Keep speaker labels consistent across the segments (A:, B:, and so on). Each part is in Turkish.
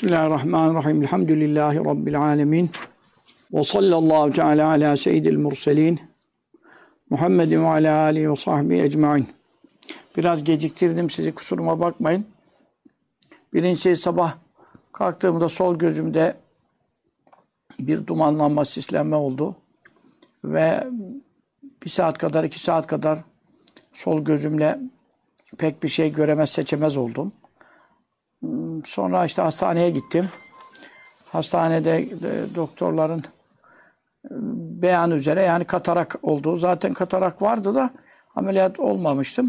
A: Bismillahirrahmanirrahim. Elhamdülillahi Rabbil alemin. Ve sallallahu teala ala seyyidil murselin. Muhammedin ve ala alihi ve sahbihi ecmain. Biraz geciktirdim sizi, kusuruma bakmayın. Birincisi, sabah kalktığımda sol gözümde bir dumanlanma, sislenme oldu. Ve 1 saat kadar, 2 saat kadar sol gözümle pek bir şey göremez, seçemez oldum. Sonra işte hastaneye gittim. Hastanede doktorların beyanı üzere, yani katarak olduğu. Zaten katarak vardı da ameliyat olmamıştım.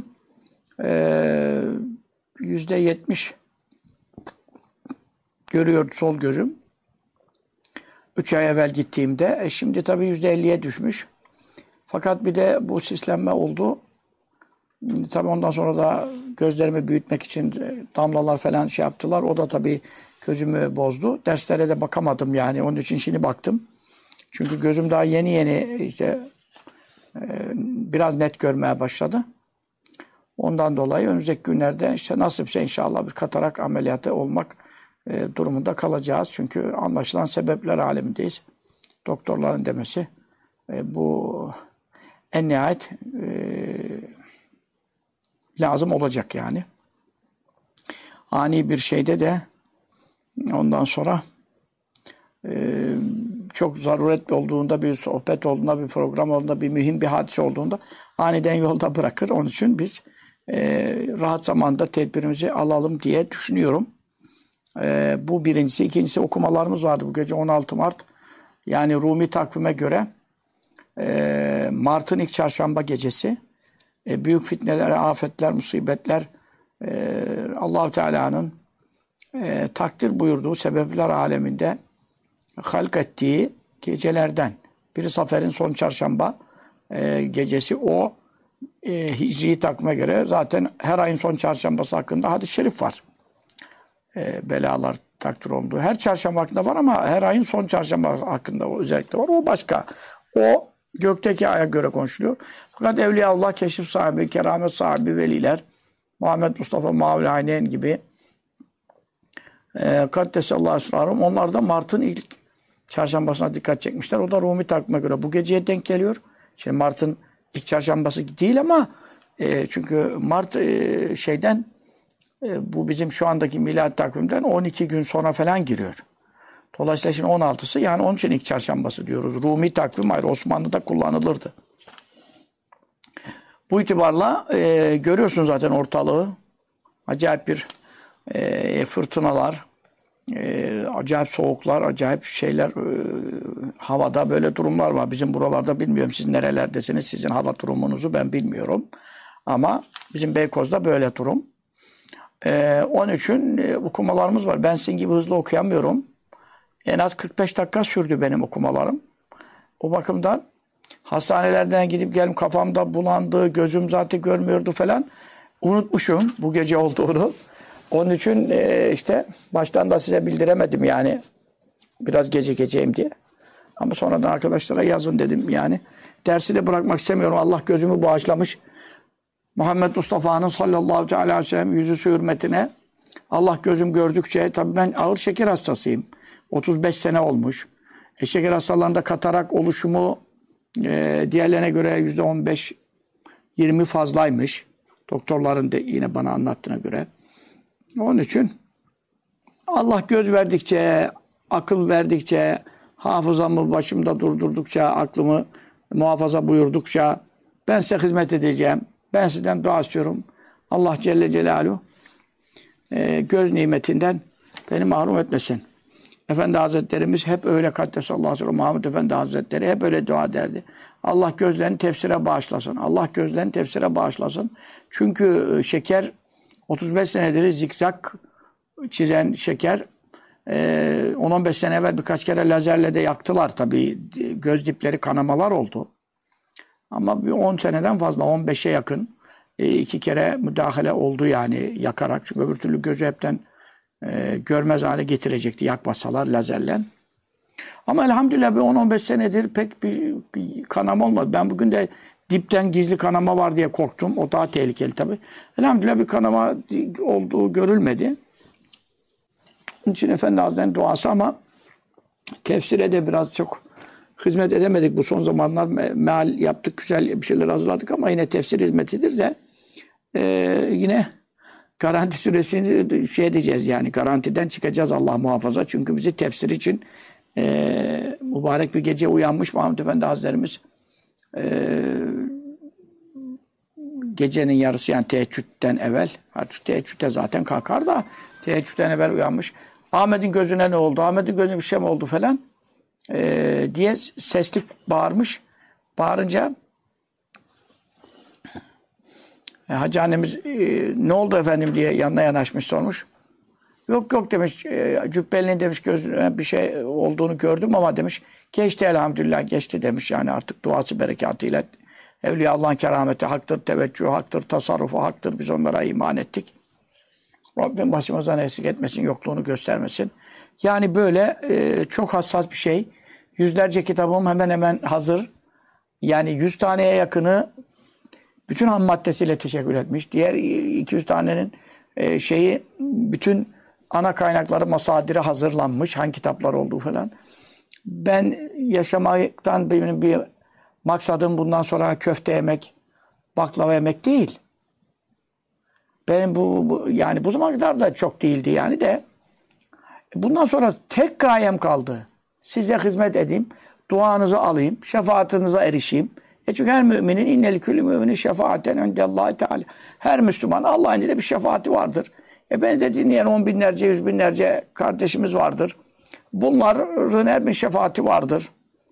A: %70 görüyordu sol gözüm. 3 ay evvel gittiğimde. Şimdi tabii %50'ye düşmüş. Fakat bir de bu sislenme oldu. Tabii ondan sonra da gözlerimi büyütmek için damlalar falan şey yaptılar. O da tabii gözümü bozdu. Derslere de bakamadım yani. Onun için şimdi baktım. Çünkü gözüm daha yeni işte biraz net görmeye başladı. Ondan dolayı önümüzdeki günlerde işte nasipse inşallah bir katarak ameliyatı olmak durumunda kalacağız. Çünkü anlaşılan sebepler alemindeyiz. Doktorların demesi bu en nihayet lazım olacak yani. Ani bir şeyde de ondan sonra çok zaruret olduğunda, bir sohbet olduğunda, bir program olduğunda, bir mühim bir hadise olduğunda aniden yolda bırakır. Onun için biz rahat zamanda tedbirimizi alalım diye düşünüyorum. Bu birincisi. İkincisi, okumalarımız vardı bu gece 16 Mart. Yani Rumi takvime göre Mart'ın ilk çarşamba gecesi. Büyük fitneler, afetler, musibetler Allah-u Teala'nın takdir buyurduğu sebepler aleminde halk ettiği gecelerden. Biri Safer'in son çarşamba gecesi. O Hicri takvime göre zaten her ayın son çarşambası hakkında hadis-i şerif var. Belalar takdir olduğu. Her çarşamba hakkında var ama her ayın son çarşamba hakkında o özellikle var. O başka. O gökteki aya göre konuşuluyor. Fakat Evliyaullah, keşif sahibi, keramet sahibi veliler, Muhammed Mustafa Mavli Aynen gibi Kaddesallahu esrarım, onlar da Mart'ın ilk çarşambasına dikkat çekmişler. O da Rumi takvime göre bu geceye denk geliyor. Şimdi Mart'ın ilk çarşambası değil ama çünkü Mart bu bizim şu andaki milad takvimden 12 gün sonra falan giriyor. Dolayısıyla şimdi 16'sı, yani onun için ilk çarşambası diyoruz. Rumi takvim ayrı, Osmanlı'da kullanılırdı. Bu itibarla görüyorsunuz zaten ortalığı. Acayip bir fırtınalar, acayip soğuklar, acayip şeyler, havada böyle durumlar var. Bizim buralarda bilmiyorum, siz nerelerdesiniz, sizin hava durumunuzu ben bilmiyorum. Ama bizim Beykoz'da böyle durum. Onun için okumalarımız var. Ben sizin gibi hızlı okuyamıyorum. En az 45 dakika sürdü benim okumalarım. O bakımdan hastanelerden gidip geldim, kafamda bulandı, gözüm zaten görmüyordu falan. Unutmuşum bu gece olduğunu. Onun için işte baştan da size bildiremedim yani. Biraz gecikeceğim diye. Ama sonradan arkadaşlara yazın dedim yani. Dersi de bırakmak istemiyorum. Allah gözümü bağışlamış. Muhammed Mustafa'nın sallallahu aleyhi ve sellem yüzüsü hürmetine Allah gözüm gördükçe, tabii ben ağır şeker hastasıyım. 35 sene olmuş. Şeker hastalarında katarak oluşumu diğerlerine göre %15-20 fazlaymış. Doktorların da yine bana anlattığına göre. Onun için Allah göz verdikçe, akıl verdikçe, hafızamı başımda durdurdukça, aklımı muhafaza buyurdukça ben size hizmet edeceğim. Ben sizden dua istiyorum. Allah Celle Celaluhu göz nimetinden beni mahrum etmesin. Efendi Hazretlerimiz hep öyle, Kaddesallahu aleyhi ve sellem, Mahmud Efendi Hazretleri hep öyle dua derdi. Allah gözlerini tefsire bağışlasın. Allah gözlerini tefsire bağışlasın. Çünkü şeker 35 senedir zikzak çizen şeker 10-15 sene evvel birkaç kere lazerle de yaktılar tabii. Göz dipleri kanamalar oldu. Ama bir 10 seneden fazla, 15'e yakın 2 kere müdahale oldu yani yakarak. Çünkü öbür türlü gözü hepten görmez hale getirecekti yakmasalar lazerle. Ama elhamdülillah bir 10-15 senedir pek bir kanama olmadı. Ben bugün de dipten gizli kanama var diye korktum. O daha tehlikeli tabii. Elhamdülillah bir kanama olduğu görülmedi. Onun için Efendi Hazretleri'nin duası ama tefsire de biraz çok hizmet edemedik. Bu son zamanlar meal yaptık, güzel bir şeyler hazırladık ama yine tefsir hizmetidir de yine garanti süresini şey edeceğiz yani garantiden çıkacağız Allah muhafaza. Çünkü bizi tefsir için mübarek bir gece uyanmış Mahmud Efendi Hazretlerimiz gecenin yarısı yani teheccüden evvel artık teheccüde zaten kalkar da teheccüden evvel uyanmış. Ahmet'in gözüne ne oldu? Ahmet'in gözüne bir şey mi oldu falan diye sesli bağırmış. Bağırınca Hacı annemiz ne oldu efendim diye yanına yanaşmış sormuş. Yok yok demiş Cübbeli'nin demiş gözüne bir şey olduğunu gördüm ama demiş geçti elhamdülillah geçti demiş yani artık duası berekatıyla Evliya Allah'ın kerameti haktır, teveccühü haktır, tasarrufu haktır. Biz onlara iman ettik. Rabbim başımızdan eksik etmesin, yokluğunu göstermesin. Yani böyle çok hassas bir şey. Yüzlerce kitabım hemen hemen hazır. Yani 100 taneye yakını bütün ham maddesiyle teşekkür etmiş. Diğer 200 tanenin bütün ana kaynakları, masadiri hazırlanmış. Hangi kitaplar olduğu falan. Ben yaşamaktan benim bir maksadım bundan sonra köfte yemek, baklava yemek değil. Benim yani bu zamana kadar da çok değildi yani de. Bundan sonra tek gayem kaldı. Size hizmet edeyim, duanızı alayım, şefaatinize erişeyim. Çünkü her müminin innel külli müminin şefaaten indellahi teala. Her Müslüman Allah'ın ile bir şefaati vardır. Beni de dinleyen 10 binlerce, 100 binlerce kardeşimiz vardır. Bunların her bir şefaati vardır.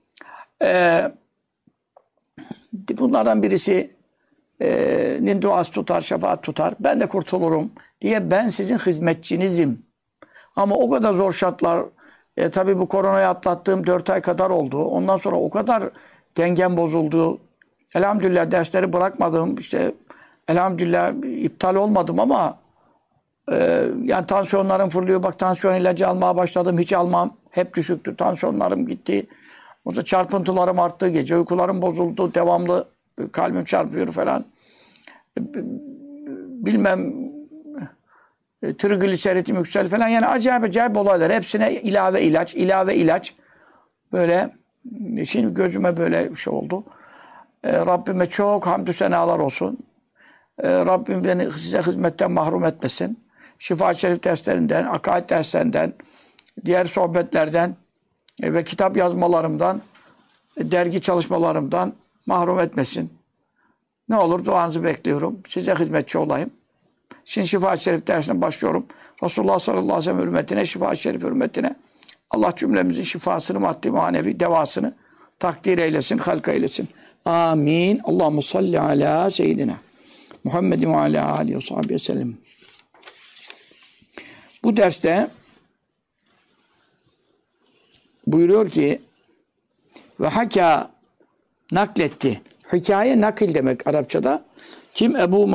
A: Bunlardan birisinin duası tutar, şefaat tutar. Ben de kurtulurum diye ben sizin hizmetçinizim. Ama o kadar zor şartlar, tabii bu koronayı atlattığım 4 ay kadar oldu. Ondan sonra o kadar dengem bozuldu. Elhamdülillah dersleri bırakmadım. İşte elhamdülillah iptal olmadım ama yani tansiyonlarım fırlıyor. Bak tansiyon ilacı almaya başladım. Hiç almam. Hep düşüktü. Tansiyonlarım gitti. O da çarpıntılarım arttı. Gece uykularım bozuldu. Devamlı kalbim çarpıyor falan. Bilmem trigliserit yüksel falan. Yani acayip olaylar. Hepsine ilave ilaç. Böyle şimdi gözüme böyle bir şey oldu. Rabbime çok hamdü senalar olsun. Rabbim beni size hizmetten mahrum etmesin. Şifa-i Şerif derslerinden, akaid derslerinden, diğer sohbetlerden ve kitap yazmalarımdan, dergi çalışmalarımdan mahrum etmesin. Ne olur duanızı bekliyorum. Size hizmetçi olayım. Şimdi Şifa-i Şerif dersine başlıyorum. Resulullah sallallahu aleyhi ve sellem hürmetine, Şifa-i Şerif hürmetine Allah cümlemizin şifasını, maddi manevi devasını takdir eylesin, halka eylesin. Amin. Allahumme salli ala seyyidina Muhammedin ve ala alihi ve sahbihi sellem. Bu derste buyuruyor ki ve haka nakletti. Hikaye nakil demek Arapçada. Kim? Ebu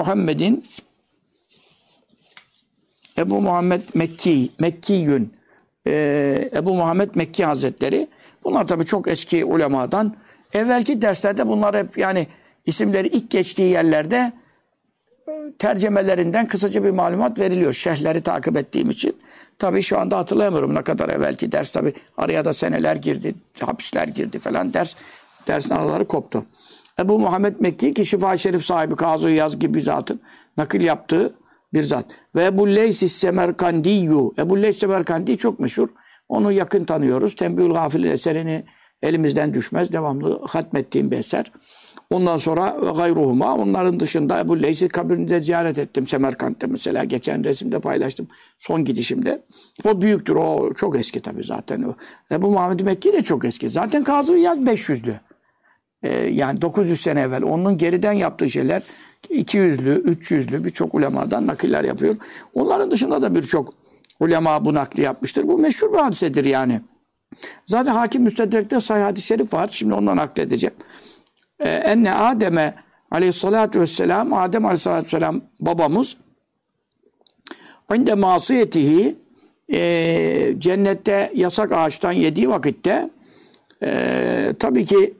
A: Muhammed Mekkiyün. Ebu Muhammed Mekki Hazretleri. Bunlar tabii çok eski ulemadan. Evvelki derslerde bunlar hep yani isimleri ilk geçtiği yerlerde tercemelerinden kısaca bir malumat veriliyor. Şerhleri takip ettiğim için. Tabii şu anda hatırlayamıyorum ne kadar evvelki ders. Tabii araya da seneler girdi, hapisler girdi falan. Dersin araları koptu. Ebu Muhammed Mekki ki Şifa-i Şerif sahibi Kazı Yaz gibi zatın nakil yaptığı bir zat. Ve Ebu Leys Semerkandiyyu. Ebu Leys Semerkandi çok meşhur. Onu yakın tanıyoruz. Tembihül Gafil'in eserini elimizden düşmez. Devamlı hatmettiğim bir eser. Ondan sonra gayruhuma. Onların dışında Ebu Leys'i kabrini ziyaret ettim. Semerkant'te mesela. Geçen resimde paylaştım. Son gidişimde. O büyüktür. O çok eski tabii zaten. Ebu Muhammed Mekki de çok eski. Zaten Kazı Yaz 500'lü. Yani 900 sene evvel. Onun geriden yaptığı şeyler 200'lü, 300'lü birçok ulemadan nakiller yapıyor. Onların dışında da birçok ulema bu nakli yapmıştır. Bu meşhur bir hadisedir yani. Zaten Hakim Müstedrek'te Sahih hadis-i şerif var. Şimdi ondan nakledeceğim. Enne Adem'e aleyhissalatü vesselam, Adem aleyhissalatü vesselam babamız inde masiyetihi cennette yasak ağaçtan yediği vakitte tabii ki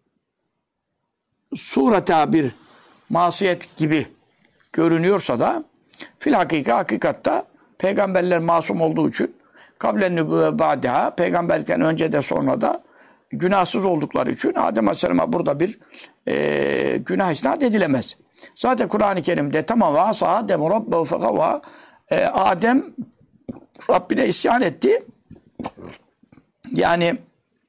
A: sureta bir masiyet gibi görünüyorsa da hakikatta peygamberler masum olduğu için kablen nübüvve ba'deha, peygamberlikten önce de sonra da günahsız oldukları için Adem Aleyhisselam'a burada bir günah isnat edilemez. Zaten Kur'an-ı Kerim'de tamam ve asa Adem Rabbehu fegava, Adem Rabbine isyan etti. Yani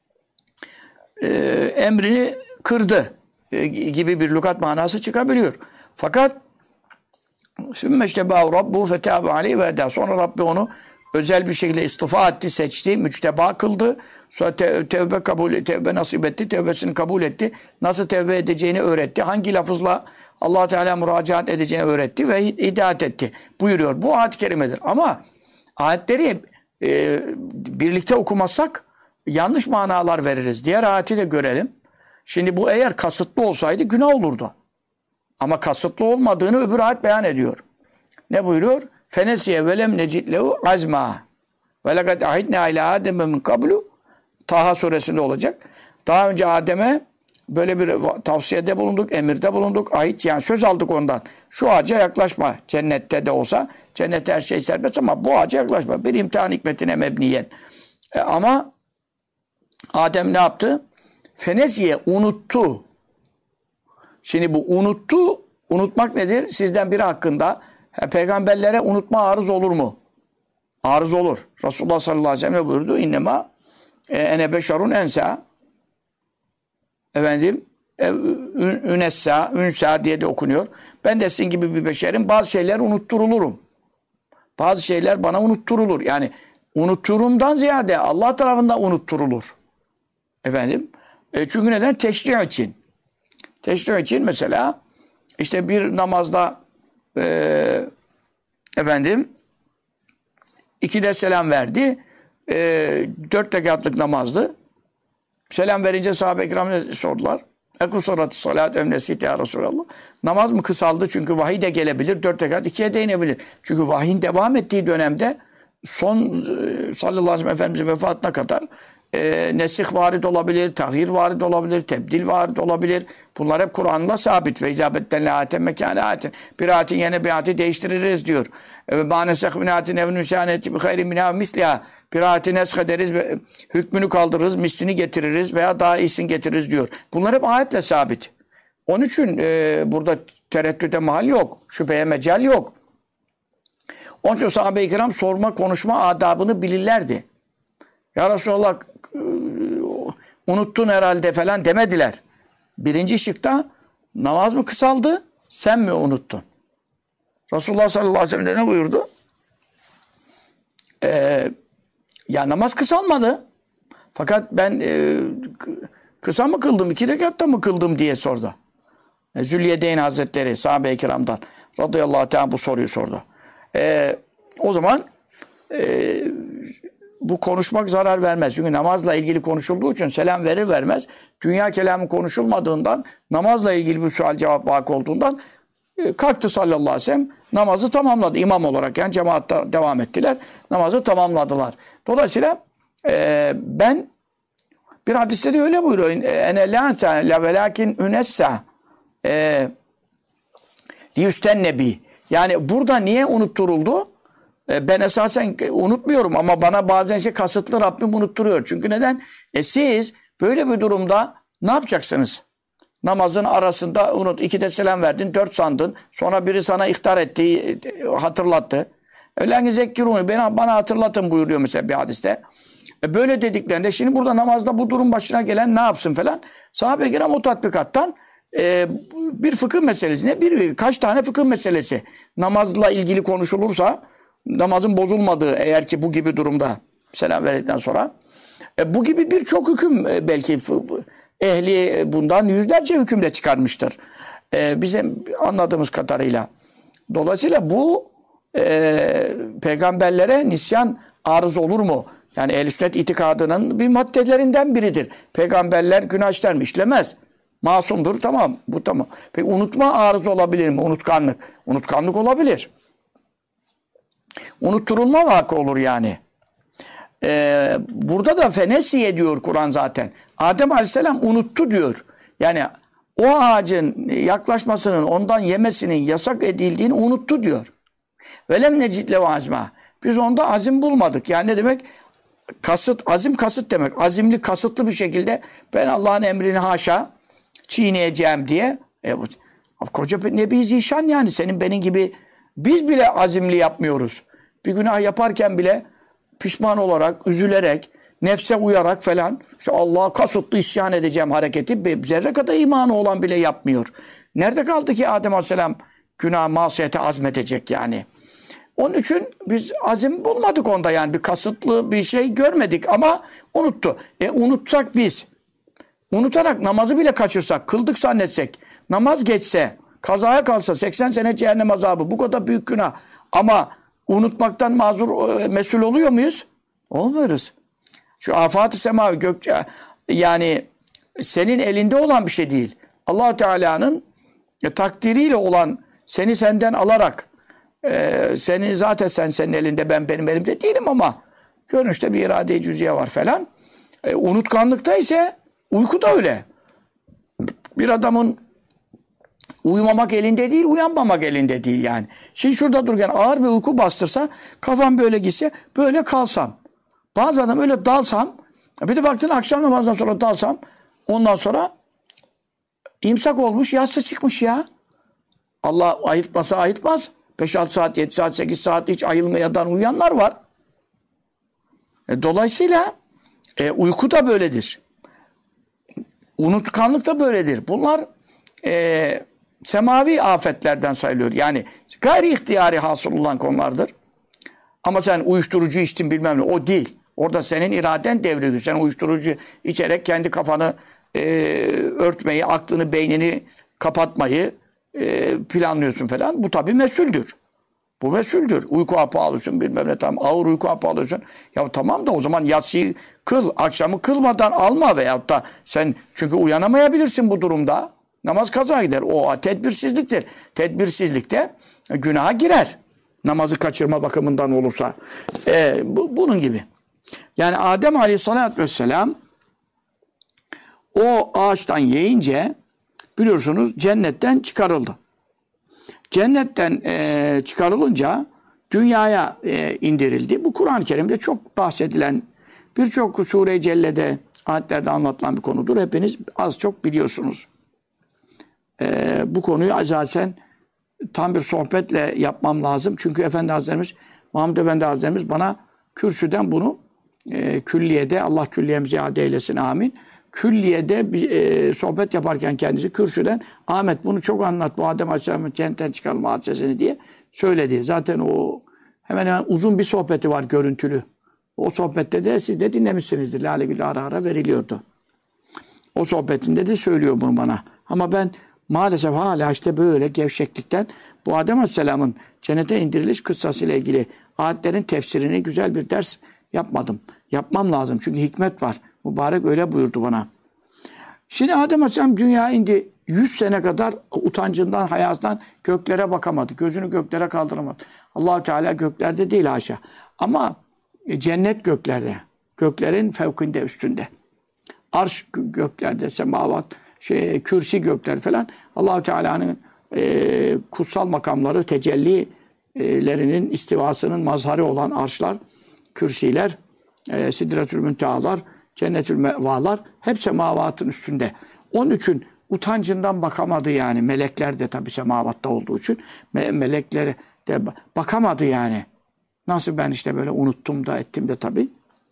A: emrini kırdı gibi bir lügat manası çıkabiliyor. Fakat sümmeştebahu rabbu fetâbe aleyhi ve edâ. Sonra Rabbi onu özel bir şekilde istifa etti, seçti, müçteba kıldı. Sonra tevbe nasip etti, tevbesini kabul etti. Nasıl tevbe edeceğini öğretti. Hangi lafızla Allah Teala müracaat edeceğini öğretti ve hidayet etti. Buyuruyor. Bu ayet-i kerimedir. Ama ayetleri birlikte okumazsak yanlış manalar veririz. Diğer ayeti de görelim. Şimdi bu eğer kasıtlı olsaydı günah olurdu. Ama kasıtlı olmadığını öbür ayet beyan ediyor. Ne buyuruyor? Fenesiye velem necitlehu azma. Ve lekad ahidne ila Adem'e min kablu. Taha suresinde olacak. Daha önce Adem'e böyle bir tavsiyede bulunduk, emirde bulunduk. Ahit yani söz aldık ondan. Şu ağaca yaklaşma. Cennette de olsa. Cennette her şey serbest ama bu ağaca yaklaşma. Bir imtihan hikmetine mebniyen. Ama Adem ne yaptı? Fenesiye unuttu. Şimdi bu unuttu. Unutmak nedir? Sizden biri hakkında peygamberlere unutma arız olur mu? Arız olur. Resulullah sallallahu aleyhi ve sellem ne buyurdu? İnnema ene beşerun ensa. Efendim ünessa, ünsa diye de okunuyor. Ben de sizin gibi bir beşerim. Bazı şeyler unutturulurum. Bazı şeyler bana unutturulur. Yani unutturumdan ziyade Allah tarafından unutturulur. Efendim. Çünkü neden? Teşri' için. Teşri' için mesela işte bir namazda efendim 2'de selam verdi. 4 rekatlık namazdı. Selam verince sahabe-i kiram sordular. Ekusuratı salat emnesiyeti ya Resulallah. Namaz mı kısaldı? Çünkü vahiy de gelebilir. 4 rekat 2'ye de inebilir. Çünkü vahyin devam ettiği dönemde son sallallahu aleyhi ve sellem Efendimiz'in vefatına kadar nesih varid olabilir, tahir varid olabilir, tebdil varid olabilir. Bunlar hep Kur'an'la sabit. Ve izabetten ayetten mekâne ayetin. Bir ayetin yerine bir ayeti değiştiririz diyor. Mânesek min ayetin evin müsaaneti bi hayrin minâ misliha. Bir ayeti nesk ederiz ve hükmünü kaldırırız, mislini getiririz veya daha iyisini getiririz diyor. Bunlar hep ayetle sabit. Onun için burada tereddüte mahal yok. Şüpheye mecal yok. Onun için sahabe-i kiram sorma, konuşma adabını bilirlerdi. Ya Resulallah unuttun herhalde falan demediler. Birinci şıkta namaz mı kısaldı, sen mi unuttun? Resulullah sallallahu aleyhi ve sellem ne buyurdu? Ya namaz kısalmadı. Fakat ben kısa mı kıldım, 2 rekatta mı kıldım diye sordu. Zülyedeyn Hazretleri sahabe-i kiramdan radıyallahu teala bu soruyu sordu. O zaman bu konuşmak zarar vermez. Çünkü namazla ilgili konuşulduğu için selam verir vermez. Dünya kelamı konuşulmadığından, namazla ilgili bir sual cevap vakı olduğundan kalktı sallallahu aleyhi ve sellem, namazı tamamladı imam olarak. Yani cemaatta devam ettiler. Namazı tamamladılar. Dolayısıyla ben bir hadiste de öyle buyuruyor. Ene lâ'sa la velâkin ünessa liyüsten nebi. Yani burada niye unutturuldu? Ben esasen unutmuyorum ama bana bazen kasıtlı Rabbim unutturuyor. Çünkü neden? Siz böyle bir durumda ne yapacaksınız? Namazın arasında 2'de selam verdin, 4 sandın. Sonra biri sana ihtar etti, hatırlattı. Ölen zekkiruni, bana hatırlatın buyuruyor mesela bir hadiste. Böyle dediklerinde şimdi burada namazda bu durum başına gelen ne yapsın falan. Sahabe-i kiram o tatbikattan bir fıkıh meselesine, kaç tane fıkıh meselesi namazla ilgili konuşulursa, namazın bozulmadığı eğer ki bu gibi durumda selam verdikten sonra bu gibi birçok hüküm belki ehli bundan yüzlerce hükümle çıkarmıştır. Bizim anladığımız kadarıyla. Dolayısıyla bu peygamberlere nisyan arız olur mu? Yani ehl-i sünnet itikadının bir maddelerinden biridir. Peygamberler günah işler mi? İşlemez. Masumdur. Tamam. Bu tamam. Peki unutma arız olabilir mi? Unutkanlık. Unutkanlık olabilir. Unutturulma vakı olur yani. Burada da fenesiye diyor Kur'an zaten. Adem Aleyhisselam unuttu diyor. Yani o ağacın yaklaşmasının, ondan yemesinin yasak edildiğini unuttu diyor. Velem necidle azma. Biz onda azim bulmadık. Yani ne demek? Kasıt, azim kasıt demek. Azimli, kasıtlı bir şekilde ben Allah'ın emrini haşa çiğneyeceğim diye. Koca Nebi Zişan yani senin benim gibi biz bile azimli yapmıyoruz. Bir günah yaparken bile pişman olarak, üzülerek, nefse uyarak falan işte Allah'a kasıtlı isyan edeceğim hareketi zerre kadar imanı olan bile yapmıyor. Nerede kaldı ki Adem Aleyhisselam günah, masiyete azmedecek yani? Onun için biz azim bulmadık onda yani bir kasıtlı bir şey görmedik ama unuttu. Unutsak biz, unutarak namazı bile kaçırsak, kıldık zannetsek, namaz geçse, kazaya kalsa 80 sene cehennem azabı bu kadar büyük günah ama unutmaktan mesul oluyor muyuz? Olmuyoruz. Şu afat-ı semavi yani senin elinde olan bir şey değil. Allah Teala'nın takdiriyle olan seni senden alarak seni zaten senin elinde ben benim elimde değilim ama görünüşte bir irade-i cüziye var falan. Unutkanlıkta ise uyku da öyle. Bir adamın uyumamak elinde değil, uyanmamak elinde değil yani. Şimdi şurada dururken ağır bir uyku bastırsa, kafam böyle gitse, böyle kalsam. Bazı adam öyle dalsam, bir de baktın akşam namazdan sonra dalsam, ondan sonra imsak olmuş, yatsı çıkmış ya. Allah ayıltmasa ayıltmaz. 5-6 saat, 7 saat, 8 saat hiç ayılmayadan uyuyanlar var. Dolayısıyla uyku da böyledir. Unutkanlık da böyledir. Bunlar semavi afetlerden sayılıyor. Yani gayri ihtiyari hasıl olan konulardır. Ama sen uyuşturucu içtin bilmem ne. O değil. Orada senin iraden devrediyor. Sen uyuşturucu içerek kendi kafanı örtmeyi, aklını, beynini kapatmayı planlıyorsun falan. Bu tabii mesuldür. Bu mesuldür. Uyku hapı alıyorsun bilmem ne tamam. Ağır uyku hapı alıyorsun. Ya tamam da o zaman yatsıyı kıl. Akşamı kılmadan alma veyahut da sen çünkü uyanamayabilirsin bu durumda. Namaz kaza gider. O tedbirsizliktir. Tedbirsizlikte günaha girer. Namazı kaçırma bakımından olursa. Bunun gibi. Yani Adem Aleyhisselatü Vesselam o ağaçtan yiyince biliyorsunuz cennetten çıkarıldı. Cennetten çıkarılınca dünyaya indirildi. Bu Kur'an-ı Kerim'de çok bahsedilen, birçok Sure-i Celle'de, ayetlerde anlatılan bir konudur. Hepiniz az çok biliyorsunuz. Bu konuyu acasen tam bir sohbetle yapmam lazım. Çünkü Efendi Hazretlerimiz, Muhammed Efendi Hazretlerimiz bana kürsüden bunu külliyede, Allah külliyemizi iade eylesin amin. Külliyede bir sohbet yaparken kendisi kürsüden Ahmet bunu çok anlat bu Adem Aleyhisselam'ın cennetten çıkarılma hadisesini diye söyledi. Zaten o hemen hemen uzun bir sohbeti var görüntülü. O sohbette de siz de dinlemişsinizdir. Lale Gül ara ara veriliyordu. O sohbetinde de söylüyor bunu bana. Ama ben maalesef hala işte böyle gevşeklikten bu Adem Aleyhisselam'ın cennete indiriliş kıssasıyla ilgili ayetlerin tefsirini güzel bir ders yapmadım. Yapmam lazım çünkü hikmet var. Mübarek öyle buyurdu bana. Şimdi Adem Aleyhisselam dünyaya indi. 100 sene kadar utancından, hayasından göklere bakamadı. Gözünü göklere kaldıramadı. Allah-u Teala göklerde değil haşa. Ama cennet göklerde. Göklerin fevkinde, üstünde. Arş göklerde, semavat, kürsi gökler falan. Allah-u Teala'nın kutsal makamları, tecellilerinin istivasının mazharı olan arşlar, kürsiler, sidretül müntehalar, cennetül mevalar hep semavatın üstünde. Onun için utancından bakamadı yani. Melekler de tabii semavatta olduğu için meleklere de bakamadı yani. Nasıl ben işte böyle unuttum da ettim de tabii.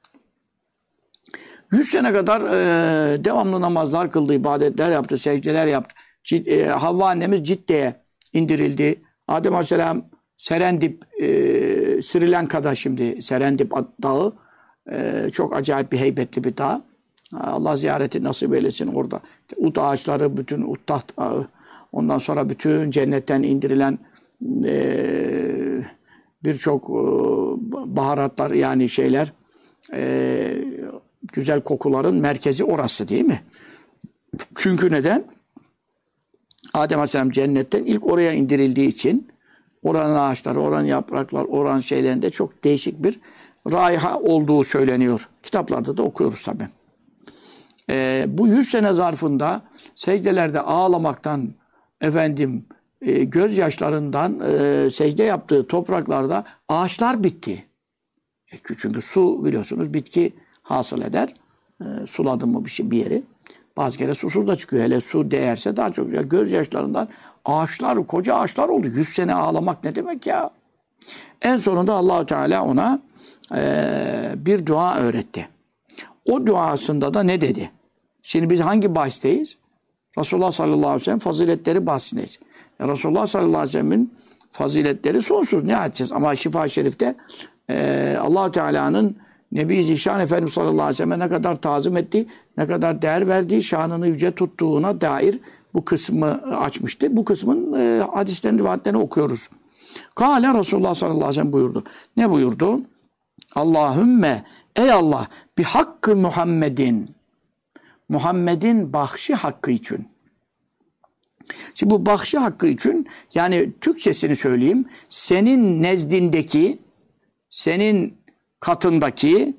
A: 100 sene kadar devamlı namazlar kıldı, ibadetler yaptı, secdeler yaptı. Havva annemiz Cidde'ye indirildi. Adem Aleyhisselam Serendip, Sri Lanka'da şimdi Serendip dağı. Çok acayip bir heybetli bir dağ. Allah ziyareti nasip eylesin orada. Ut ağaçları, bütün Uttah dağı, ondan sonra bütün cennetten indirilen birçok baharatlar yani şeyler, güzel kokuların merkezi orası değil mi? Çünkü neden? Adem Aleyhisselam cennetten ilk oraya indirildiği için oranın ağaçları, oranın yapraklar, oranın şeylerinde çok değişik bir raiha olduğu söyleniyor. Kitaplarda da okuyoruz tabii. Bu 100 sene zarfında secdelerde ağlamaktan, gözyaşlarından secde yaptığı topraklarda ağaçlar bitti. Çünkü su biliyorsunuz bitki hasıl eder. Suladın mı bir yeri. Bazı kere susuz da çıkıyor. Hele su değerse daha çok. Gözyaşlarından ağaçlar, koca ağaçlar oldu. 100 sene ağlamak ne demek ya? En sonunda Allah-u Teala ona bir dua öğretti. O duasında da ne dedi? Şimdi biz hangi bahsteyiz? Resulullah sallallahu aleyhi ve sellem faziletleri bahsindeyiz. Resulullah sallallahu aleyhi ve sellem'in faziletleri sonsuz. Ne edeceğiz? Ama Şifa-i Şerif'te Allah-u Teala'nın Nebi Zişan Efendimiz sallallahu aleyhi ve sellem'e ne kadar tazim etti, ne kadar değer verdiği, şanını yüce tuttuğuna dair bu kısmı açmıştı. Bu kısmın hadislerini, rivayetlerini okuyoruz. Kâle Resulullah sallallahu aleyhi ve sellem buyurdu. Ne buyurdu? Allahümme, ey Allah, bi hakkı Muhammedin. Muhammed'in bahşi hakkı için. Şimdi bu bahşi hakkı için, yani Türkçesini söyleyeyim, senin nezdindeki, senin katındaki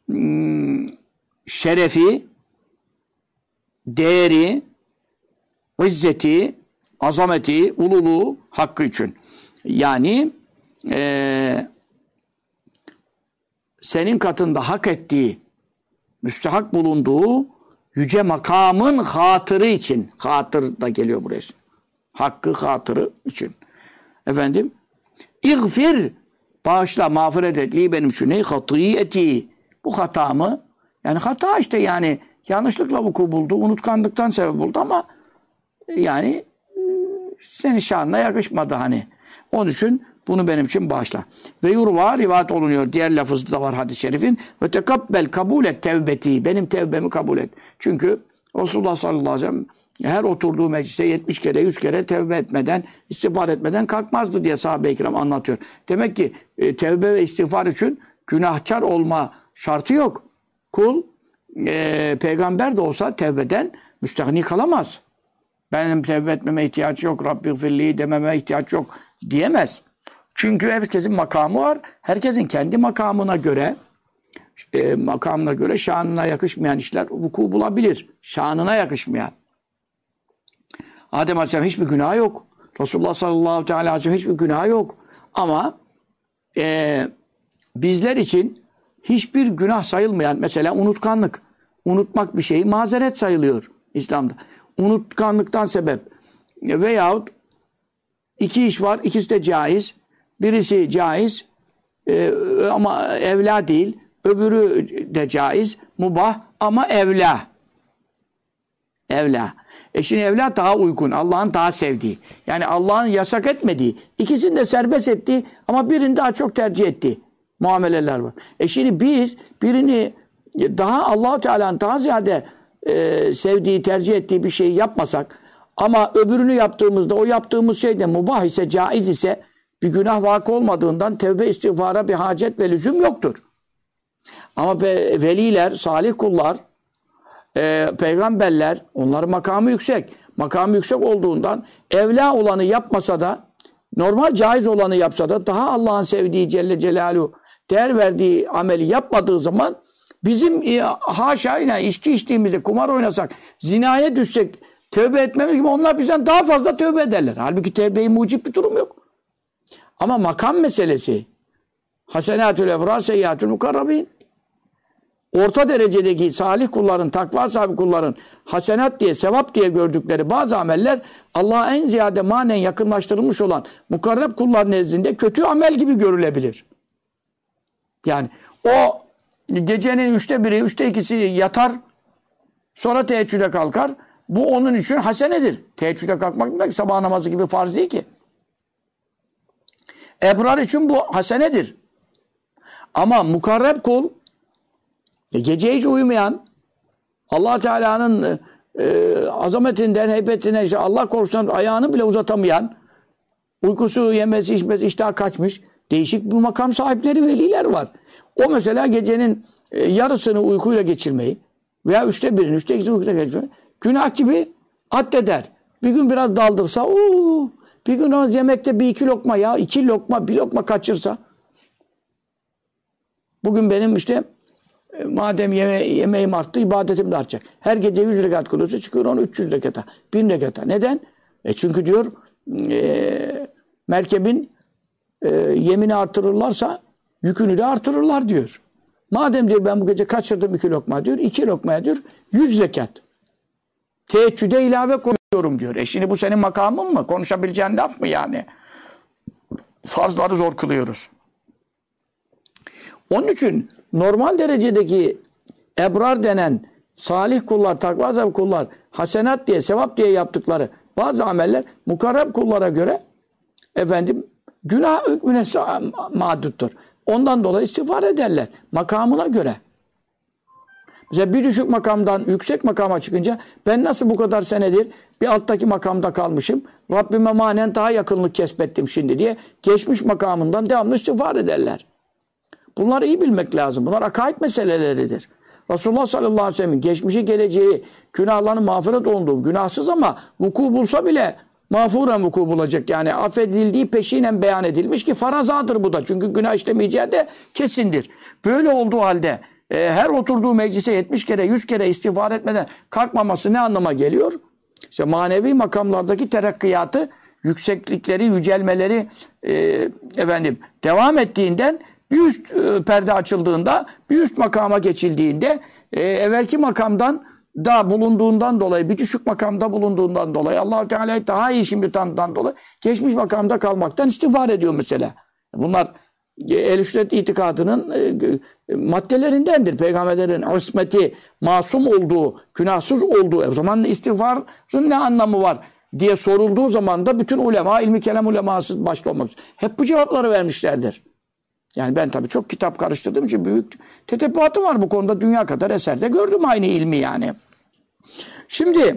A: şerefi, değeri, izzeti, azameti, ululuğu hakkı için. Yani senin katında hak ettiği, müstehak bulunduğu yüce makamın hatırı için. Hatır da geliyor buraya. Hakkı hatırı için. Efendim, İğfir, bağışla, mağfiret et li benim için. Hatiyeti, bu hatamı, yani hata işte, yani yanlışlıkla vuku buldu, unutkanlıktan sebep oldu ama yani senin şanına yakışmadı hani. Onun için bunu benim için bağışla. Ve yurva, rivayet olunuyor. Diğer lafızda da var hadis-i şerifin. Ve tekabbel, kabul et tevbeti. Benim tevbemi kabul et. Çünkü Resulullah sallallahu aleyhi ve sellem her oturduğu meclise 70 kere, 100 kere tevbe etmeden, istiğfar etmeden kalkmazdı diye sahabe-i kiram anlatıyor. Demek ki tevbe ve istiğfar için günahkar olma şartı yok. Kul peygamber de olsa tevbeden müstahni kalamaz. Benim tevbe etmeme ihtiyaç yok, Rabbi firli dememe ihtiyaç yok diyemez. Çünkü herkesin makamı var. Herkesin kendi makamına göre şanına yakışmayan işler vuku bulabilir. Şanına yakışmayan. Adem Aleyhisselam hiçbir günah yok. Resulullah sallallahu aleyhi ve sellem hiçbir günah yok. Ama bizler için hiçbir günah sayılmayan, mesela unutkanlık. Unutmak bir şeyi mazeret sayılıyor İslam'da. Unutkanlıktan sebep. Veyahut iki iş var, ikisi de caiz. Birisi caiz ama evla değil. Öbürü de caiz, mubah ama evla. Evla. Şimdi evla daha uygun. Allah'ın daha sevdiği. Yani Allah'ın yasak etmediği. İkisini de serbest ettiği ama birini daha çok tercih ettiği muameleler var. Şimdi biz birini daha Allah-u Teala'nın daha ziyade sevdiği, tercih ettiği bir şeyi yapmasak ama öbürünü yaptığımızda o yaptığımız şey de mubah ise, caiz ise bir günah vakı olmadığından tevbe istiğfara bir hacet ve lüzum yoktur. Ama veliler, salih kullar, peygamberler, onların makamı yüksek. Makamı yüksek olduğundan evla olanı yapmasa da, normal caiz olanı yapsa da daha Allah'ın sevdiği Celle Celaluhu değer verdiği ameli yapmadığı zaman bizim haşa yine içki içtiğimizde, kumar oynasak, zinaya düşsek, tövbe etmemiz gibi onlar bizden daha fazla tövbe ederler. Halbuki tevbeyi mucip bir durum yok. Ama makam meselesi, hasenatül ebrar, seyyiatül mukarrabin. Orta derecedeki salih kulların, takva sahibi kulların hasenat diye, sevap diye gördükleri bazı ameller Allah'a en ziyade manen yakınlaştırılmış olan mukarreb kullar nezdinde kötü amel gibi görülebilir. Yani o gecenin 1/3, 2'si yatar, sonra teheccüde kalkar. Bu onun için hasenedir. Teheccüde kalkmak demek sabah namazı gibi farz değil ki. Ebrar için bu hasenedir. Ama mukarreb kul, gece hiç uyumayan, Allah Teala'nın azametinden, heybetinden, işte Allah korkusundan ayağını bile uzatamayan, uykusu, yemesi, içmesi, iştah kaçmış, değişik bir makam sahipleri, veliler var. O mesela gecenin yarısını uykuyla geçirmeyi veya 1/3'ünü, 2/3'ünü uykuyla geçirmeyi günah gibi addeder. Bir gün biraz daldırsa, bir gün yemekte 1-2 lokma ya, 2 lokma, 1 lokma kaçırsa, bugün benim işte madem yemeğim arttı, ibadetim de artacak. Her gece 100 rekat kılıyorsa çıkıyor onu 300 rekata, 1000 rekata. Neden? Çünkü diyor merkebin yemini artırırlarsa yükünü de artırırlar diyor. Madem diyor ben bu gece kaçırdım 2 lokma diyor. 2 lokmaya diyor 100 zekat. Teheccüde ilave koyuyorum diyor. Şimdi bu senin makamın mı? Konuşabileceğin laf mı yani? Farzları zor kılıyoruz. Onun için normal derecedeki ebrar denen salih kullar, takva sahibi kullar, hasenat diye, sevap diye yaptıkları bazı ameller mukarreb kullara göre günah hükmüne mağduttur. Ondan dolayı istiğfar ederler. Makamına göre. Mesela bir düşük makamdan yüksek makama çıkınca ben nasıl bu kadar senedir bir alttaki makamda kalmışım. Rabbime manen daha yakınlık kesbettim şimdi diye geçmiş makamından devamlı istiğfar ederler. Bunları iyi bilmek lazım. Bunlar akaid meseleleridir. Resulullah sallallahu aleyhi ve sellem'in geçmişi geleceği günahların mağfiret olunduğu günahsız ama vuku bulsa bile mağfuren vuku bulacak. Yani affedildiği peşinen beyan edilmiş ki farazadır bu da. Çünkü günah işlemeyeceği de kesindir. Böyle olduğu halde her oturduğu meclise 70 kere 100 kere istiğfar etmeden kalkmaması ne anlama geliyor? İşte manevi makamlardaki terakkiyatı, yükseklikleri, yücelmeleri devam ettiğinden bir üst perde açıldığında, bir üst makama geçildiğinde evvelki makamdan da bulunduğundan dolayı, bir düşük makamda bulunduğundan dolayı, Allah-u Teala'yı daha iyi şimdi tanıdan dolayı geçmiş makamda kalmaktan istiğfar ediyor mesela. Bunlar Ehl-i Sünnet itikadının maddelerindendir. Peygamberlerin ismeti, masum olduğu, günahsız olduğu. O zaman istiğfarın ne anlamı var diye sorulduğu zaman da bütün ulema, ilmi kelam uleması başta olmak üzere hep bu cevapları vermişlerdir. Yani ben tabii çok kitap karıştırdığım için büyük tetebbüatım var bu konuda. Dünya kadar eserde gördüm aynı ilmi yani. Şimdi